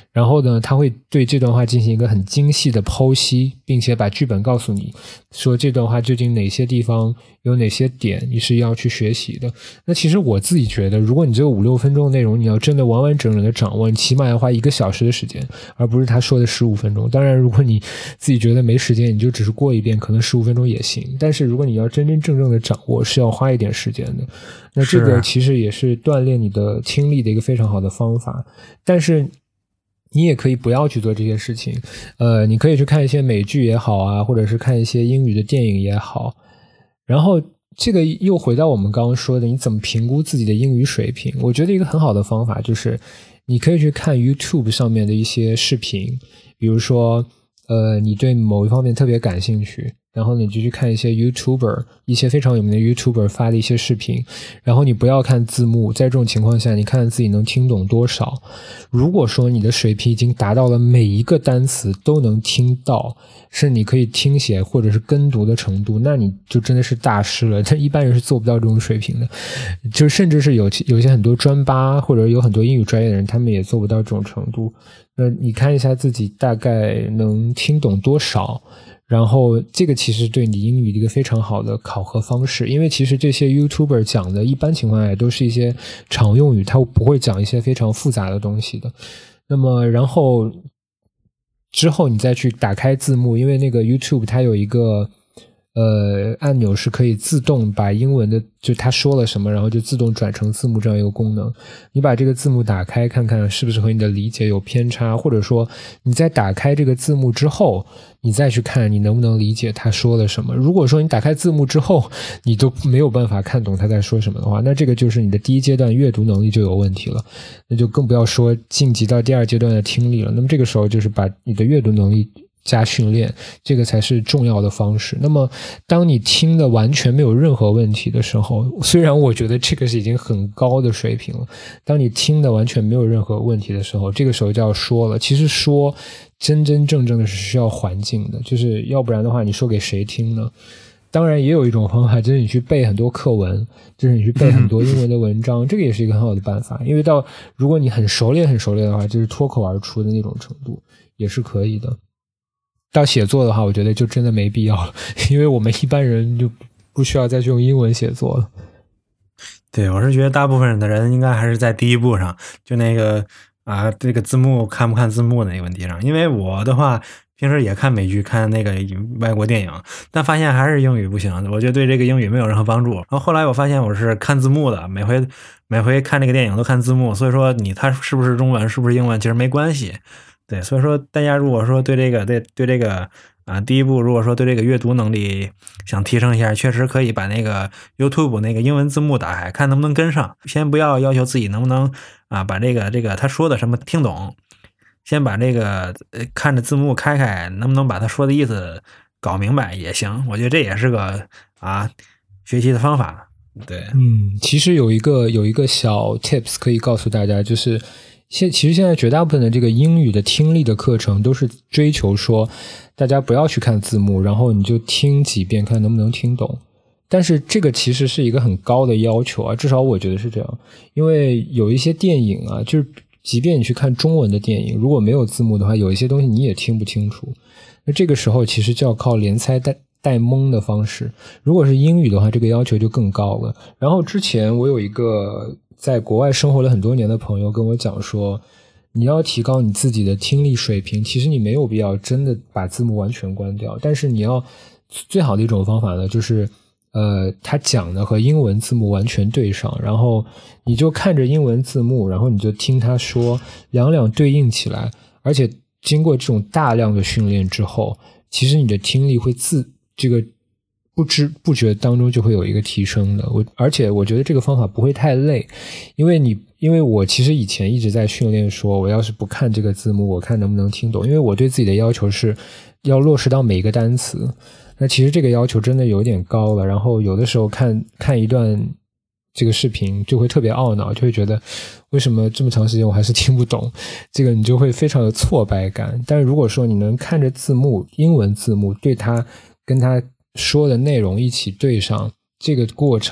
然后呢，他会对这段话进行一个很精细的剖析，并且把剧本告诉你，说这段话究竟哪些地方有哪些点你是要去学习的。那其实我自己觉得，如果你只有5-6分钟的内容，你要真的完完整整的掌握，你起码要花1个小时的时间，而不是他说的15分钟。当然，如果你自己觉得没时间，你就只是过一遍，可能15分钟也行。但是如果你要真真正正的掌握，是要花一点时间的。那这个其实也是锻炼你的听力的一个非常好的方法。但是你也可以不要去做这些事情，你可以去看一些美剧也好啊，或者是看一些英语的电影也好。然后这个又回到我们刚刚说的，你怎么评估自己的英语水平？我觉得一个很好的方法就是你可以去看 YouTube 上面的一些视频，比如说你对某一方面特别感兴趣，然后你就去看一些 YouTuber， 一些非常有名的 YouTuber 发的一些视频，然后你不要看字幕，在这种情况下你看自己能听懂多少。如果说你的水平已经达到了每一个单词都能听到，是你可以听写或者是跟读的程度，那你就真的是大师了。但一般人是做不到这种水平的，就甚至是有些很多专八或者有很多英语专业的人，他们也做不到这种程度。那你看一下自己大概能听懂多少，然后这个其实对你英语的一个非常好的考核方式。因为其实这些 YouTuber 讲的一般情况下都是一些常用语，他不会讲一些非常复杂的东西的。那么然后之后你再去打开字幕，因为那个 YouTube 它有一个按钮是可以自动把英文的就他说了什么，然后就自动转成字幕这样一个功能。你把这个字幕打开看看是不是和你的理解有偏差，或者说你在打开这个字幕之后你再去看你能不能理解他说了什么。如果说你打开字幕之后你都没有办法看懂他在说什么的话，那这个就是你的第一阶段阅读能力就有问题了，那就更不要说晋级到第2阶段的听力了。那么这个时候就是把你的阅读能力加训练，这个才是重要的方式。那么当你听的完全没有任何问题的时候，虽然我觉得这个是已经很高的水平了，当你听的完全没有任何问题的时候，这个时候就要说了。其实说真真正正的是需要环境的，就是要不然的话你说给谁听呢？当然也有一种方法，就是你去背很多课文，就是你去背很多英文的文章，这个也是一个很好的办法。因为如果你很熟练的话，就是脱口而出的那种程度也是可以的。到写作的话，我觉得就真的没必要了，因为我们一般人就不需要再去用英文写作了。 对，我是觉得大部分的人应该还是在第一步上，就那个这个字幕看不看字幕的那个问题上。因为我的话平时也看美剧，看那个外国电影，但发现还是英语不行，我就对这个英语没有任何帮助。然后后来我发现我是看字幕的，每回看这个电影都看字幕，所以说它是不是中文是不是英文其实没关系。对，所以说大家如果说对这个第一步，如果说对这个阅读能力想提升一下，确实可以把那个 YouTube 那个英文字幕打开，看能不能跟上。先不要要求自己能不能把这个他说的什么听懂，先把这个看着字幕开，能不能把他说的意思搞明白也行。我觉得这也是个学习的方法。对， 其实有一个小 tips 可以告诉大家，就是其实现在绝大部分的这个英语的听力的课程都是追求说大家不要去看字幕，然后你就听几遍看能不能听懂。但是这个其实是一个很高的要求啊，至少我觉得是这样。因为有一些电影就是即便你去看中文的电影，如果没有字幕的话，有一些东西你也听不清楚。那这个时候其实就要靠连猜带蒙的方式。如果是英语的话，这个要求就更高了。然后之前我有一个在国外生活了很多年的朋友跟我讲说，你要提高你自己的听力水平，其实你没有必要真的把字幕完全关掉，但是你要最好的一种方法呢，就是他讲的和英文字幕完全对上，然后你就看着英文字幕，然后你就听他说，两对应起来，而且经过这种大量的训练之后，其实你的听力会这个不知不觉当中就会有一个提升的。而且我觉得这个方法不会太累，因为我其实以前一直在训练说，我要是不看这个字幕，我看能不能听懂，因为我对自己的要求是要落实到每一个单词。那其实这个要求真的有点高了，然后有的时候看一段这个视频就会特别懊恼，就会觉得为什么这么长时间我还是听不懂，这个你就会非常有挫败感。但是如果说你能看着字幕，英文字幕对它跟它说的内容一起对上，这个过程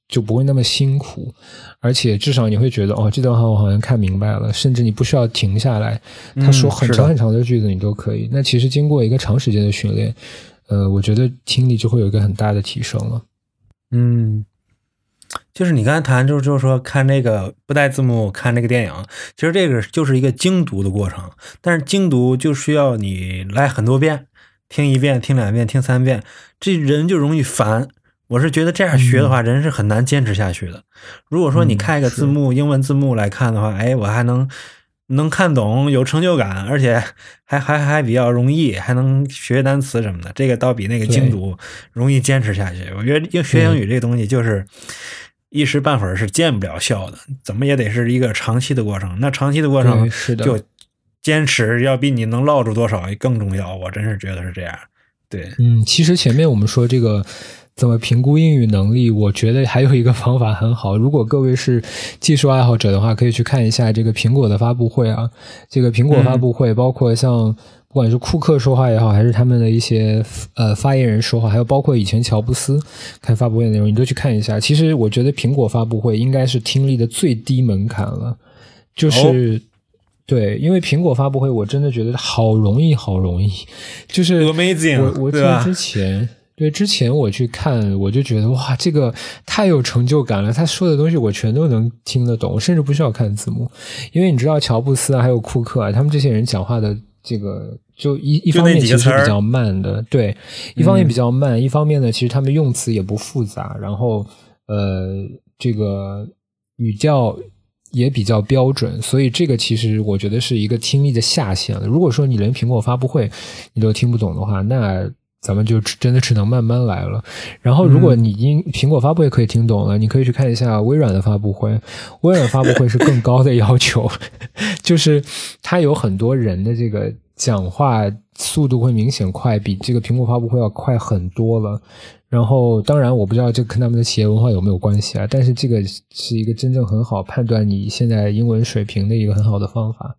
就不会那么辛苦，而且至少你会觉得这段话我好像看明白了，甚至你不需要停下来，他说很长很长的句子你都可以。那其实经过一个长时间的训练，我觉得听力就会有一个很大的提升了。 就是你刚才谈就是说看那个不带字幕看那个电影，其实这个就是一个精读的过程，但是精读就需要你来很多遍，听1遍听2遍听3遍，这人就容易烦。我是觉得这样学的话，人是很难坚持下去的。如果说你开一个字幕，英文字幕来看的话，我还能看懂，有成就感，而且还比较容易，还能学单词什么的，这个倒比那个精读容易坚持下去。我觉得学英语这个东西就是一时半会儿是见不了效的，怎么也得是一个长期的过程。那长期的过程就坚持要比你能落住多少更重要，我真是觉得是这样。对， 其实前面我们说这个怎么评估英语能力，我觉得还有一个方法很好，如果各位是技术爱好者的话，可以去看一下这个苹果的发布会啊。这个苹果发布会包括像不管是库克说话也好，还是他们的一些发言人说话，还有包括以前乔布斯看发布会的内容，你都去看一下。其实我觉得苹果发布会应该是听力的最低门槛了，就是对，因为苹果发布会我真的觉得好容易，就是 Amazing， 我记得之前我去看，我就觉得哇，这个太有成就感了，他说的东西我全都能听得懂，甚至不需要看字幕。因为你知道乔布斯还有库克他们这些人讲话的这个就一方面其实是比较慢的，对，一方面比较慢，一方面呢其实他们用词也不复杂，然后这个语调也比较标准，所以这个其实我觉得是一个听力的下限了。如果说你连苹果发布会你都听不懂的话，那咱们就真的只能慢慢来了。然后如果你苹果发布会可以听懂了，你可以去看一下微软的发布会。微软发布会是更高的要求就是它有很多人的这个讲话速度会明显快，比这个苹果发布会要快很多了。然后当然我不知道这跟他们的企业文化有没有关系啊，但是这个是一个真正很好判断你现在英文水平的一个很好的方法。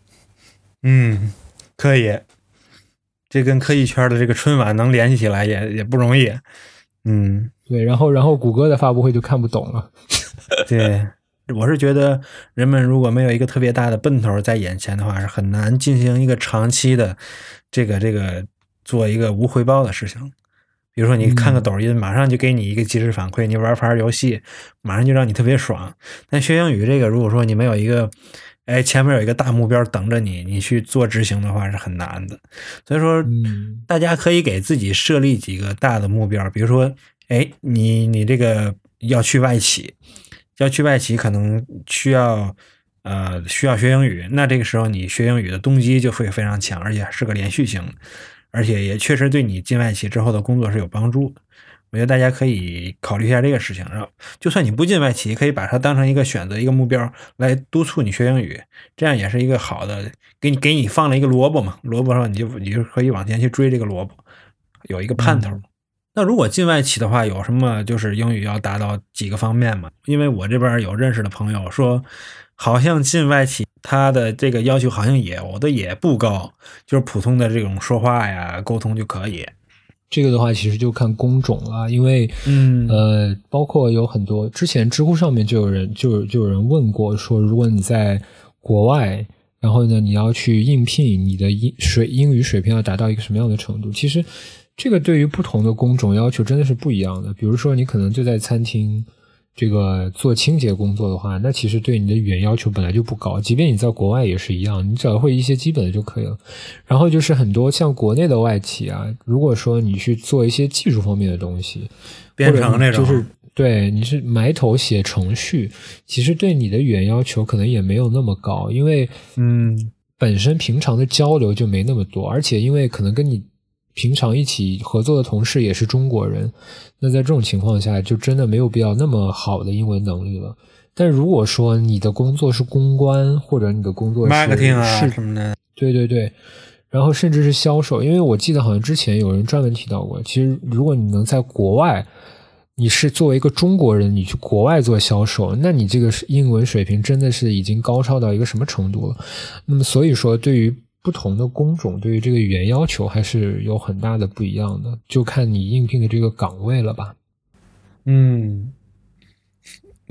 可以，这跟科技圈的这个春晚能联系起来也不容易。 对，然后谷歌的发布会就看不懂了。 对，我是觉得人们如果没有一个特别大的奔头在眼前的话，是很难进行一个长期的这个做一个无回报的事情。比如说你看个抖音，马上就给你一个即时反馈，你玩盘游戏马上就让你特别爽。但学英语这个，如果说你没有一个前面有一个大目标等着你去做执行的话，是很难的。所以说大家可以给自己设立几个大的目标，比如说你这个要去外企可能需要学英语，那这个时候你学英语的动机就会非常强，而且是个连续性的，而且也确实对你进外企之后的工作是有帮助的。我觉得大家可以考虑一下这个事情，然后就算你不进外企，可以把它当成一个选择，一个目标来督促你学英语，这样也是一个好的，给你放了一个萝卜嘛，萝卜上你就可以往前去追这个萝卜，有一个盼头。那如果进外企的话，有什么就是英语要达到几个方面嘛？因为我这边有认识的朋友说，好像进外企他的这个要求好像有的也不高，就是普通的这种说话呀沟通就可以。 这个的话其实就看工种了，因为包括有很多之前知乎上面就有人问过说，如果你在国外，然后呢你要去应聘，你的英语水平要达到一个什么样的程度，其实这个对于不同的工种要求真的是不一样的。比如说你可能就在餐厅这个做清洁工作的话，那其实对你的语言要求本来就不高，即便你在国外也是一样，你只要会一些基本的就可以了。然后就是很多像国内的外企啊，如果说你去做一些技术方面的东西， 编程那种， 就是对你是埋头写程序，其实对你的语言要求可能也没有那么高，因为本身平常的交流就没那么多，而且因为可能跟你平常一起合作的同事也是中国人，那在这种情况下就真的没有必要那么好的英文能力了。但如果说你的工作是公关，或者你的工作是 marketing 啊什么的， 对，然后甚至是销售，因为我记得好像之前有人专门提到过，其实如果你能在国外，你是作为一个中国人，你去国外做销售，那你这个英文水平真的是已经高超到一个什么程度了。那么所以说对于不同的工种，对于这个语言要求还是有很大的不一样的，就看你应聘的这个岗位了吧。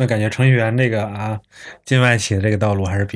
那感觉程序员这个进外企的这个道路还是比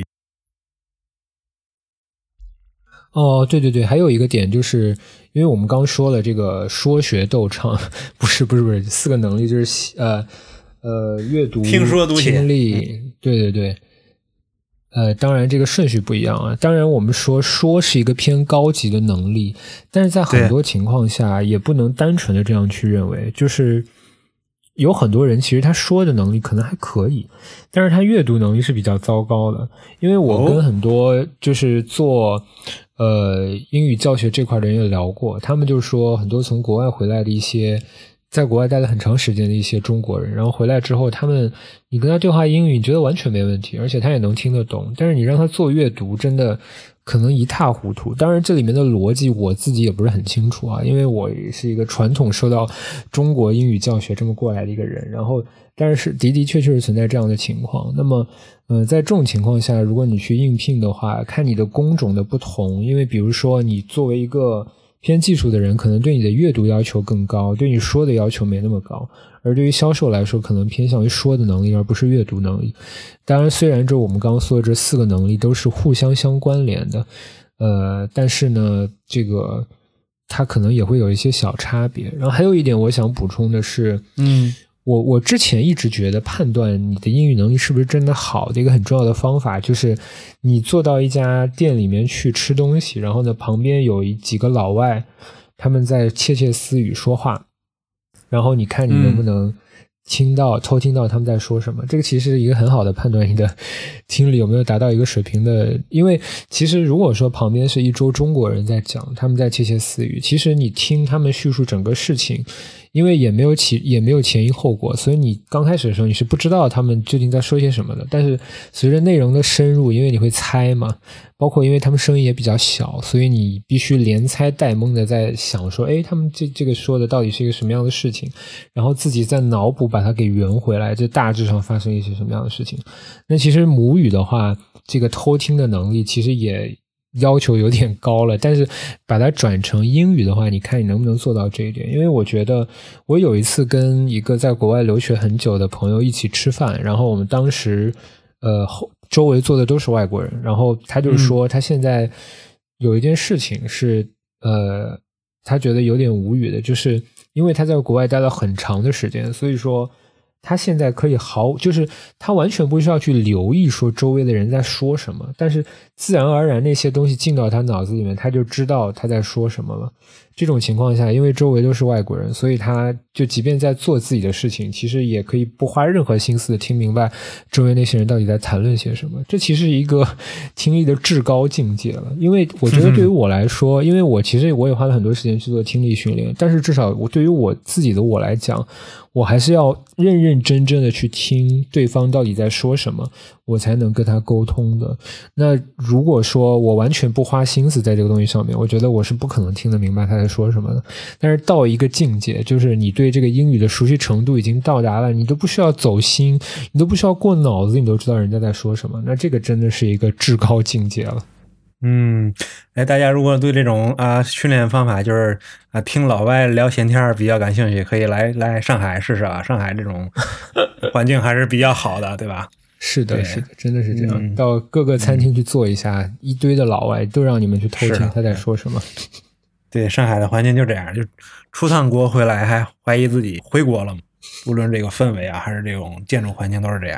对，还有一个点就是，因为我们刚说了这个说学逗唱，不是4个能力，就是阅读、 听说读写、 听力，对。当然这个顺序不一样啊。当然我们说是一个偏高级的能力，但是在很多情况下也不能单纯的这样去认为，就是有很多人其实他说的能力可能还可以，但是他阅读能力是比较糟糕的。因为我跟很多就是做英语教学这块的人也聊过，他们就说很多从国外回来的一些在国外待了很长时间的一些中国人，然后回来之后你跟他对话英语你觉得完全没问题，而且他也能听得懂，但是你让他做阅读真的可能一塌糊涂。当然这里面的逻辑我自己也不是很清楚啊，因为我也是一个传统受到中国英语教学这么过来的一个人，然后但是的确是存在这样的情况。那么在这种情况下，如果你去应聘的话，看你的工种的不同，因为比如说你作为一个偏技术的人，可能对你的阅读要求更高，对你说的要求没那么高，而对于销售来说可能偏向于说的能力而不是阅读能力。当然虽然我们刚刚说的这4个能力都是互相关联的，但是呢这个它可能也会有一些小差别。然后还有一点我想补充的是我之前一直觉得判断你的英语能力是不是真的好的一个很重要的方法，就是你坐到一家店里面去吃东西，然后呢旁边有几个老外他们在窃窃私语说话，然后你看你能不能偷听到他们在说什么。这个其实是一个很好的判断你的听力有没有达到一个水平的。因为其实如果说旁边是一桌中国人在讲，他们在窃窃私语，其实你听他们叙述整个事情，因为也没有前因后果，所以你刚开始的时候你是不知道他们究竟在说些什么的。但是随着内容的深入，因为你会猜嘛，包括因为他们声音也比较小，所以你必须连猜带蒙的在想说他们这个说的到底是一个什么样的事情，然后自己在脑补把它给圆回来，这大致上发生一些什么样的事情。那其实母语的话，这个偷听的能力其实也要求有点高了，但是把它转成英语的话，你看你能不能做到这一点。因为我觉得我有一次跟一个在国外留学很久的朋友一起吃饭，然后我们当时周围坐的都是外国人，然后他就是说他现在有一件事情是他觉得有点无语的，就是因为他在国外待了很长的时间，所以说他现在可以就是他完全不需要去留意说周围的人在说什么，但是自然而然那些东西进到他脑子里面，他就知道他在说什么了。这种情况下，因为周围都是外国人，所以他就即便在做自己的事情，其实也可以不花任何心思的听明白周围那些人到底在谈论些什么。这其实是一个听力的至高境界了。因为我觉得对于我来说，因为我其实也花了很多时间去做听力训练，但是至少对于我自己的我来讲，我还是要认认真真的去听对方到底在说什么，我才能跟他沟通的。那如果说我完全不花心思在这个东西上面，我觉得我是不可能听得明白他在说什么的。但是到一个境界，就是你对这个英语的熟悉程度已经到达了，你都不需要走心，你都不需要过脑子，你都知道人家在说什么，那这个真的是一个至高境界了。 大家如果对这种训练方法就是听老外聊闲天比较感兴趣，可以来上海试试啊。上海这种环境还是比较好的，对吧？ 是的，真的是这样。到各个餐厅去坐一下，一堆的老外都让你们去偷听他在说什么。 对，上海的环境就这样，就出趟国回来还怀疑自己回国了，无论这个氛围还是这种建筑环境都是这样。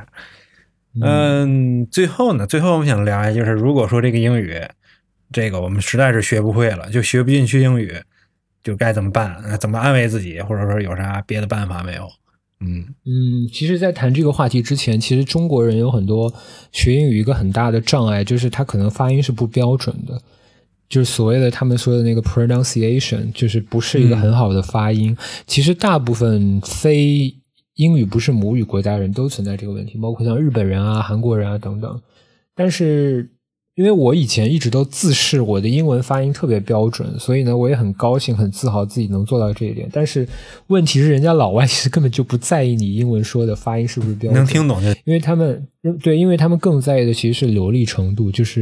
最后我们想聊一下，就是如果说这个英语这个我们实在是学不会了，就学不进去英语，就该怎么办？怎么安慰自己，或者说有啥别的办法没有？ 其实在谈这个话题之前，其实中国人有很多学英语一个很大的障碍，就是他可能发音是不标准的，就是所谓的他们说的那个 pronunciation， 就是不是一个很好的发音。其实大部分非英语不是母语国家人都存在这个问题，包括像日本人韩国人等等。但是因为我以前一直都自视我的英文发音特别标准，所以呢我也很高兴很自豪自己能做到这一点。但是问题是人家老外其实根本就不在意你英文说的发音是不是标准， 能听懂就因为他们更在意的其实是流利程度，就是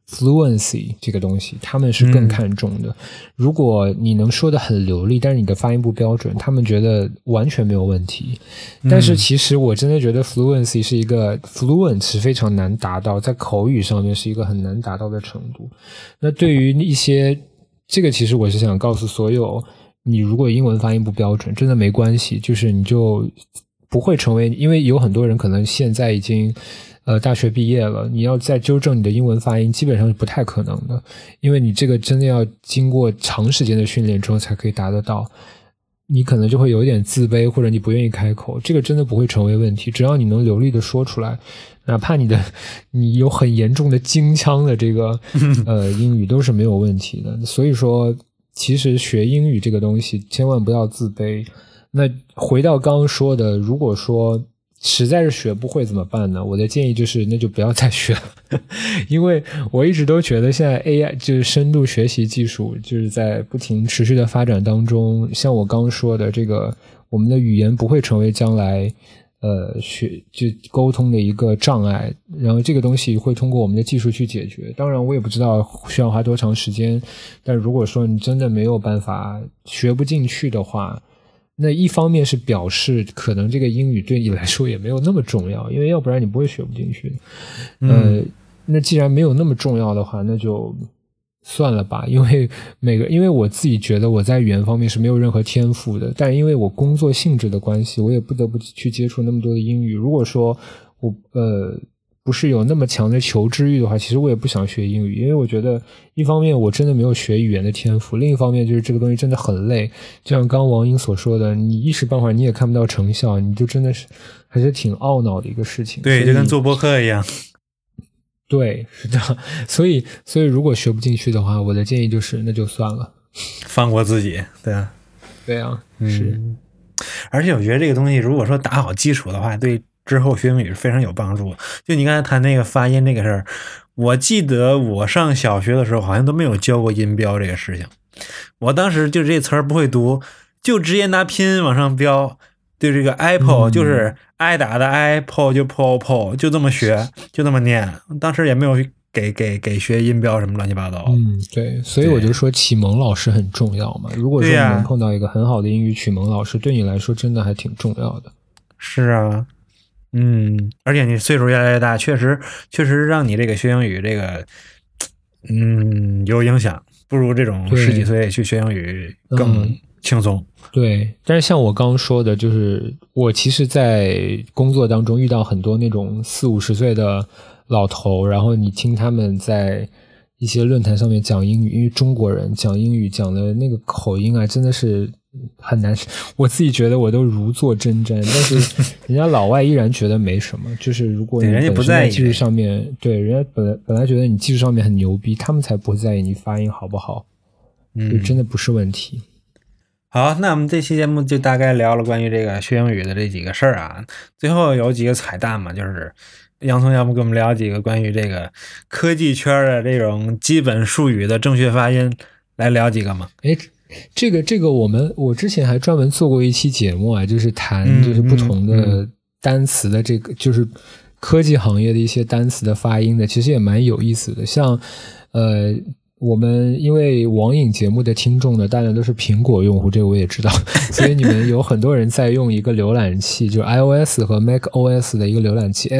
fluency 这个东西他们是更看重的。如果你能说得很流利，但是你的发音不标准，他们觉得完全没有问题。但是其实我真的觉得 fluency 是一个 fluent 是非常难达到，在口语上面是一个很难达到的程度。那对于一些这个其实我是想告诉所有，你如果英文发音不标准真的没关系，就是你就不会成为，因为有很多人可能现在已经大学毕业了，你要再纠正你的英文发音基本上是不太可能的，因为你这个真的要经过长时间的训练之后才可以达得到。你可能就会有一点自卑，或者你不愿意开口，这个真的不会成为问题，只要你能流利的说出来，哪怕你有很严重的京腔的这个英语都是没有问题的。所以说其实学英语这个东西千万不要自卑。那回到刚刚说的，如果说实在是学不会怎么办呢？我的建议就是那就不要再学了因为我一直都觉得现在 AI 就是深度学习技术就是在不停持续的发展当中，像我刚说的这个，我们的语言不会成为将来就沟通的一个障碍，然后这个东西会通过我们的技术去解决。当然我也不知道需要花多长时间，但如果说你真的没有办法学不进去的话，那一方面是表示可能这个英语对你来说也没有那么重要，因为要不然你不会学不进去。那既然没有那么重要的话，那就算了吧。因为我自己觉得我在语言方面是没有任何天赋的，但因为我工作性质的关系，我也不得不去接触那么多的英语。如果说我不是有那么强的求知欲的话，其实我也不想学英语，因为我觉得一方面我真的没有学语言的天赋，另一方面就是这个东西真的很累，就像刚刚王英所说的，你一时半会儿你也看不到成效，你就真的是还是挺懊恼的一个事情。 对，就跟做播客一样。 对，是的。所以如果学不进去的话，我的建议就是那就算了， 放过自己。对啊， 对啊，是。 而且我觉得这个东西如果说打好基础的话，对之后学英语是非常有帮助。就你刚才谈那个发音这个事儿，我记得我上小学的时候好像都没有教过音标这个事情。我当时就这词儿不会读，就直接拿拼音往上标，对这个 apple 就是挨打的 apple 就 po 就这么学，就这么念。当时也没有给学音标什么乱七八糟。 对，所以我就说启蒙老师很重要嘛。如果说你能碰到一个很好的英语启蒙老师，对你来说真的还挺重要的。 是啊。而且你岁数越来越大，确实让你这个学英语这个有影响，不如这种10几岁去学英语更轻松。 对，但是像我刚刚说的，就是我其实在工作当中遇到很多那种40-50岁的老头，然后你听他们在一些论坛上面讲英语，因为中国人讲英语讲的那个口音啊，真的是很难，我自己觉得我都如坐针毡，但是人家老外依然觉得没什么。就是如果你本身在技术上面，对，人家本来觉得你技术上面很牛逼，他们才不会在意你发音好不好，就真的不是问题。 好，那我们这期节目就大概聊了关于这个学英语的这几个事儿啊。最后有几个彩蛋嘛，就是洋葱要不跟我们聊几个关于这个科技圈的这种基本术语的正确发音，来聊几个嘛？ 这个我之前还专门做过一期节目啊，就是谈就是不同的单词的这个就是科技行业的一些单词的发音的，其实也蛮有意思的。像我们因为网瘾节目的听众呢，大量都是苹果用户，这个我也知道，所以你们有很多人在用一个浏览器，就是 iOS 和 macOS 的一个浏览器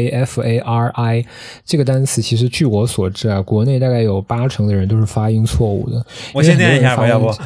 SAFARI 这个单词，其实据我所知啊，国内大概有80%的人都是发音错误的。 我先念一下吧，要不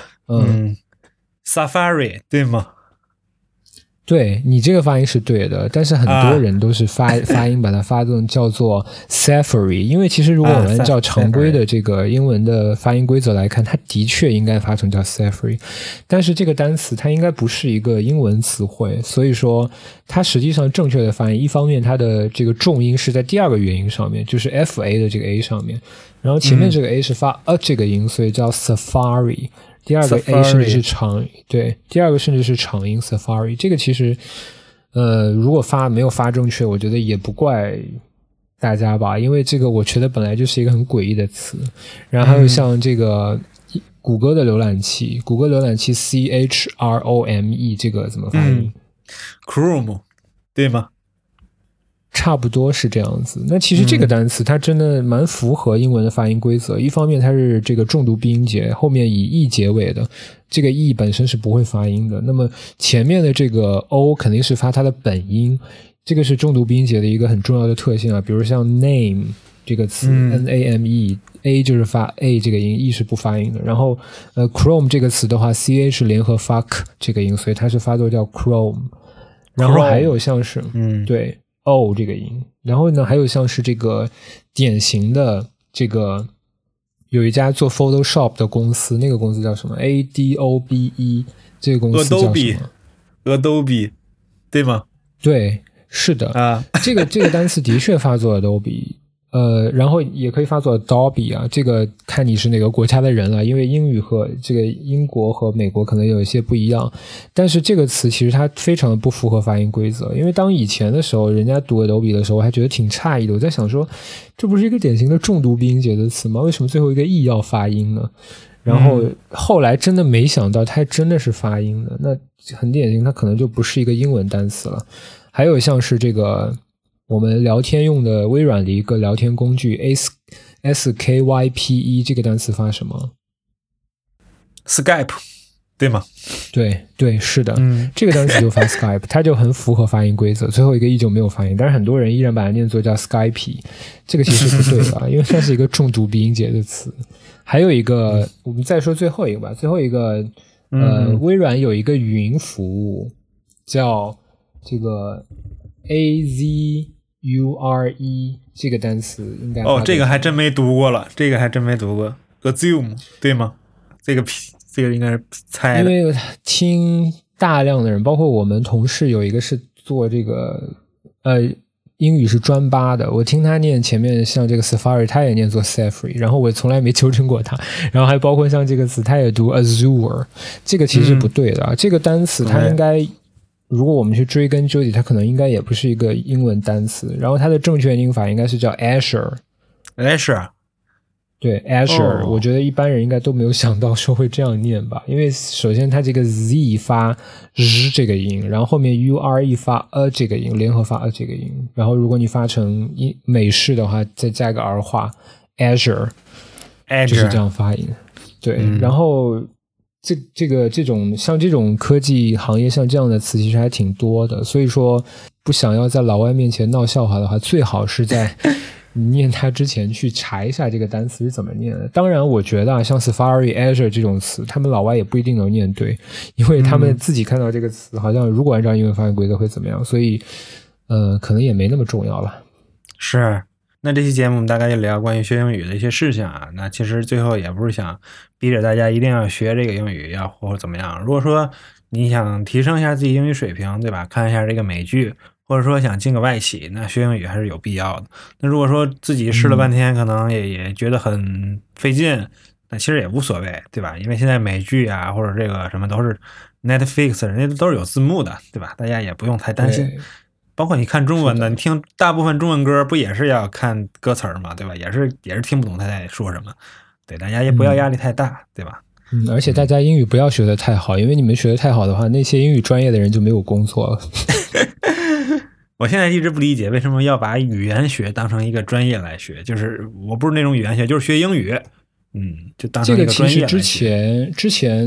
Safari 对吗？ 对，你这个发音是对的，但是很多人都是发音把它发成叫做 Safari， 因为其实如果我们按照常规的这个英文的发音规则来看，它的确应该发成叫 Safari， 但是这个单词它应该不是一个英文词汇，所以说它实际上正确的发音，一方面它的这个重音是在第二个元音上面，就是 FA 的这个 A 上面，然后前面这个 A 是发这个音，所以叫 Safari。第二个 A 甚至是长，对，第二个甚至是长音 Safari， 这个其实如果没有发正确，我觉得也不怪大家吧，因为这个我觉得本来就是一个很诡异的词。然后还有像这个谷歌的浏览器CHROME 这个怎么发音？ Chrome 对吗？ 差不多是这样子。那其实这个单词它真的蛮符合英文的发音规则，一方面它是这个重读闭音节，后面以 e 结尾的，这个 e 本身是不会发音的，那么前面的这个 o 肯定是发它的本音，这个是重读闭音节的一个很重要的特性啊。比如像 name 这个词，name A 就是发 A 这个音 ，E 是不发音的。然后Chrome 这个词的话 ，CH 联合发 k 这个音，所以它是发作叫 Chrome。然后还有像是对 O 这个音，然后呢还有像是这个典型的这个有一家做 Photoshop 的公司，那个公司叫什么 ？ADOBE 这个公司叫什么 ？Adobe 对吗？ 对，是的啊，这个单词的确发作 Adobe。然后也可以发作 Adobe 啊，这个看你是哪个国家的人了，因为英语和这个英国和美国可能有一些不一样，但是这个词其实它非常的不符合发音规则，因为当以前的时候人家读 Adobe 的时候我还觉得挺诧异的，我在想说这不是一个典型的重读闭音节的词吗？为什么最后一个 E 要发音呢？然后后来真的没想到它还真的是发音的，那很典型它可能就不是一个英文单词了。还有像是这个我们聊天用的微软的一个聊天工具 SKYPE 这个单词发什么 Skype 对吗？ 对是的，这个单词就发 Skype 它就很符合发音规则，最后一个 E 就没有发音，但是很多人依然把它念作叫 Skype， 这个其实不对吧因为它是一个重读鼻音节的词。还有一个我们再说最后一个吧，最后一个微软有一个语音服务叫这个 AZURE 这个单词应该这个还真没读过了，这个还真没读过 Assume 对吗？这个应该是猜的， 因为听大量的人包括我们同事有一个是做这个英语是专八的，我听他念前面像这个 Safari 他也念作 Safari， 然后我从来没纠正过他，然后还包括像这个词他也读 Azure， 这个其实不对的这个单词它应该如果我们去追根究底，它可能应该也不是一个英文单词，然后它的正确音法应该是叫 Azure。 对 Azure，我觉得一般人应该都没有想到说会这样念吧，因为首先它这个 Z 发 Z 这个音，然后后面 URE 发这个音，联合发这个音，然后如果你发成美式的话再加个儿化 Azure 就是这样发音。对，然后这种像这种科技行业像这样的词其实还挺多的，所以说不想要在老外面前闹笑话的话，最好是在你念它之前去查一下这个单词是怎么念的。当然我觉得像 Safari、Azure 这种词他们老外也不一定能念对，因为他们自己看到这个词好像如果按照英文发音规则会怎么样，所以可能也没那么重要了。 是，那这期节目我们大概就聊关于学英语的一些事情啊。那其实最后也不是想逼着大家一定要学这个英语要或者怎么样，如果说你想提升一下自己英语水平，对吧，看一下这个美剧，或者说想进个外企，那学英语还是有必要的。那如果说自己试了半天可能也觉得很费劲，那其实也无所谓，对吧？因为现在美剧啊或者这个什么都是 Netflix 人家都是有字幕的，对吧？大家也不用太担心。包括你看中文的，你听大部分中文歌不也是要看歌词嘛，对吧？也是听不懂他在说什么。对，大家也不要压力太大，对吧？ 而且大家英语不要学得太好，因为你们学得太好的话，那些英语专业的人就没有工作了。 我现在一直不理解为什么要把语言学当成一个专业来学，就是我不是那种语言学，就是学英语，就当成一个专业来学。 这个其实之前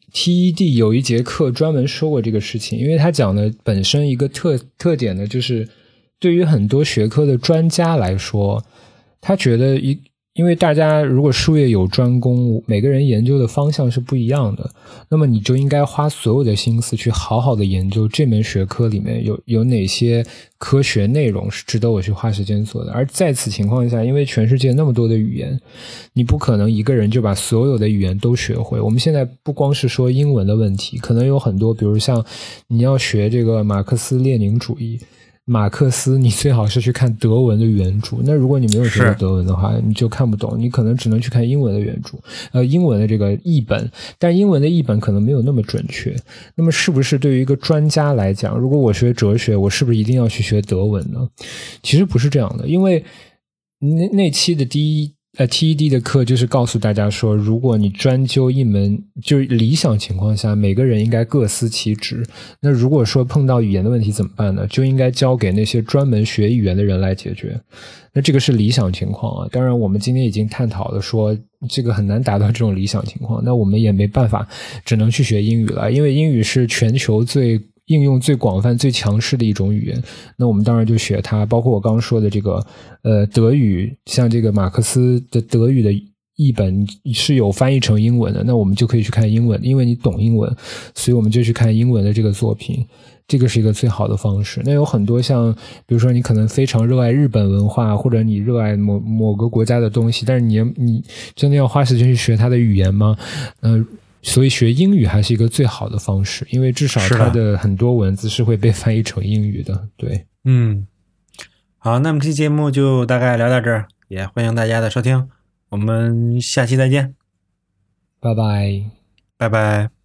TED 有一节课专门说过这个事情，因为他讲的本身一个特点呢，就是对于很多学科的专家来说，他觉得因为大家如果术业有专攻，每个人研究的方向是不一样的，那么你就应该花所有的心思去好好的研究这门学科里面有哪些科学内容是值得我去花时间做的。而在此情况下，因为全世界那么多的语言，你不可能一个人就把所有的语言都学会。我们现在不光是说英文的问题，可能有很多，比如像你要学这个马克思列宁主义，马克思你最好是去看德文的原著，那如果你没有学过德文的话，你就看不懂，你可能只能去看英文的原著，英文的这个译本，但英文的译本可能没有那么准确。那么是不是对于一个专家来讲，如果我学哲学，我是不是一定要去学德文呢？其实不是这样的，因为那期的第 TED 的课就是告诉大家说，如果你专究一门，就是理想情况下每个人应该各司其职，那如果说碰到语言的问题怎么办呢？就应该交给那些专门学语言的人来解决。那这个是理想情况啊，当然我们今天已经探讨了说这个很难达到这种理想情况，那我们也没办法，只能去学英语了，因为英语是全球应用最广泛最强势的一种语言，那我们当然就学它，包括我刚刚说的这个德语，像这个马克思的德语的译本是有翻译成英文的，那我们就可以去看英文，因为你懂英文，所以我们就去看英文的这个作品，这个是一个最好的方式。那有很多像比如说你可能非常热爱日本文化，或者你热爱某个国家的东西，但是你真的要花时间去学它的语言吗？所以学英语还是一个最好的方式，因为至少它的很多文字是会被翻译成英语的。对， 好，那么这期节目就大概聊到这儿，也欢迎大家的收听，我们下期再见， 拜拜， 拜拜。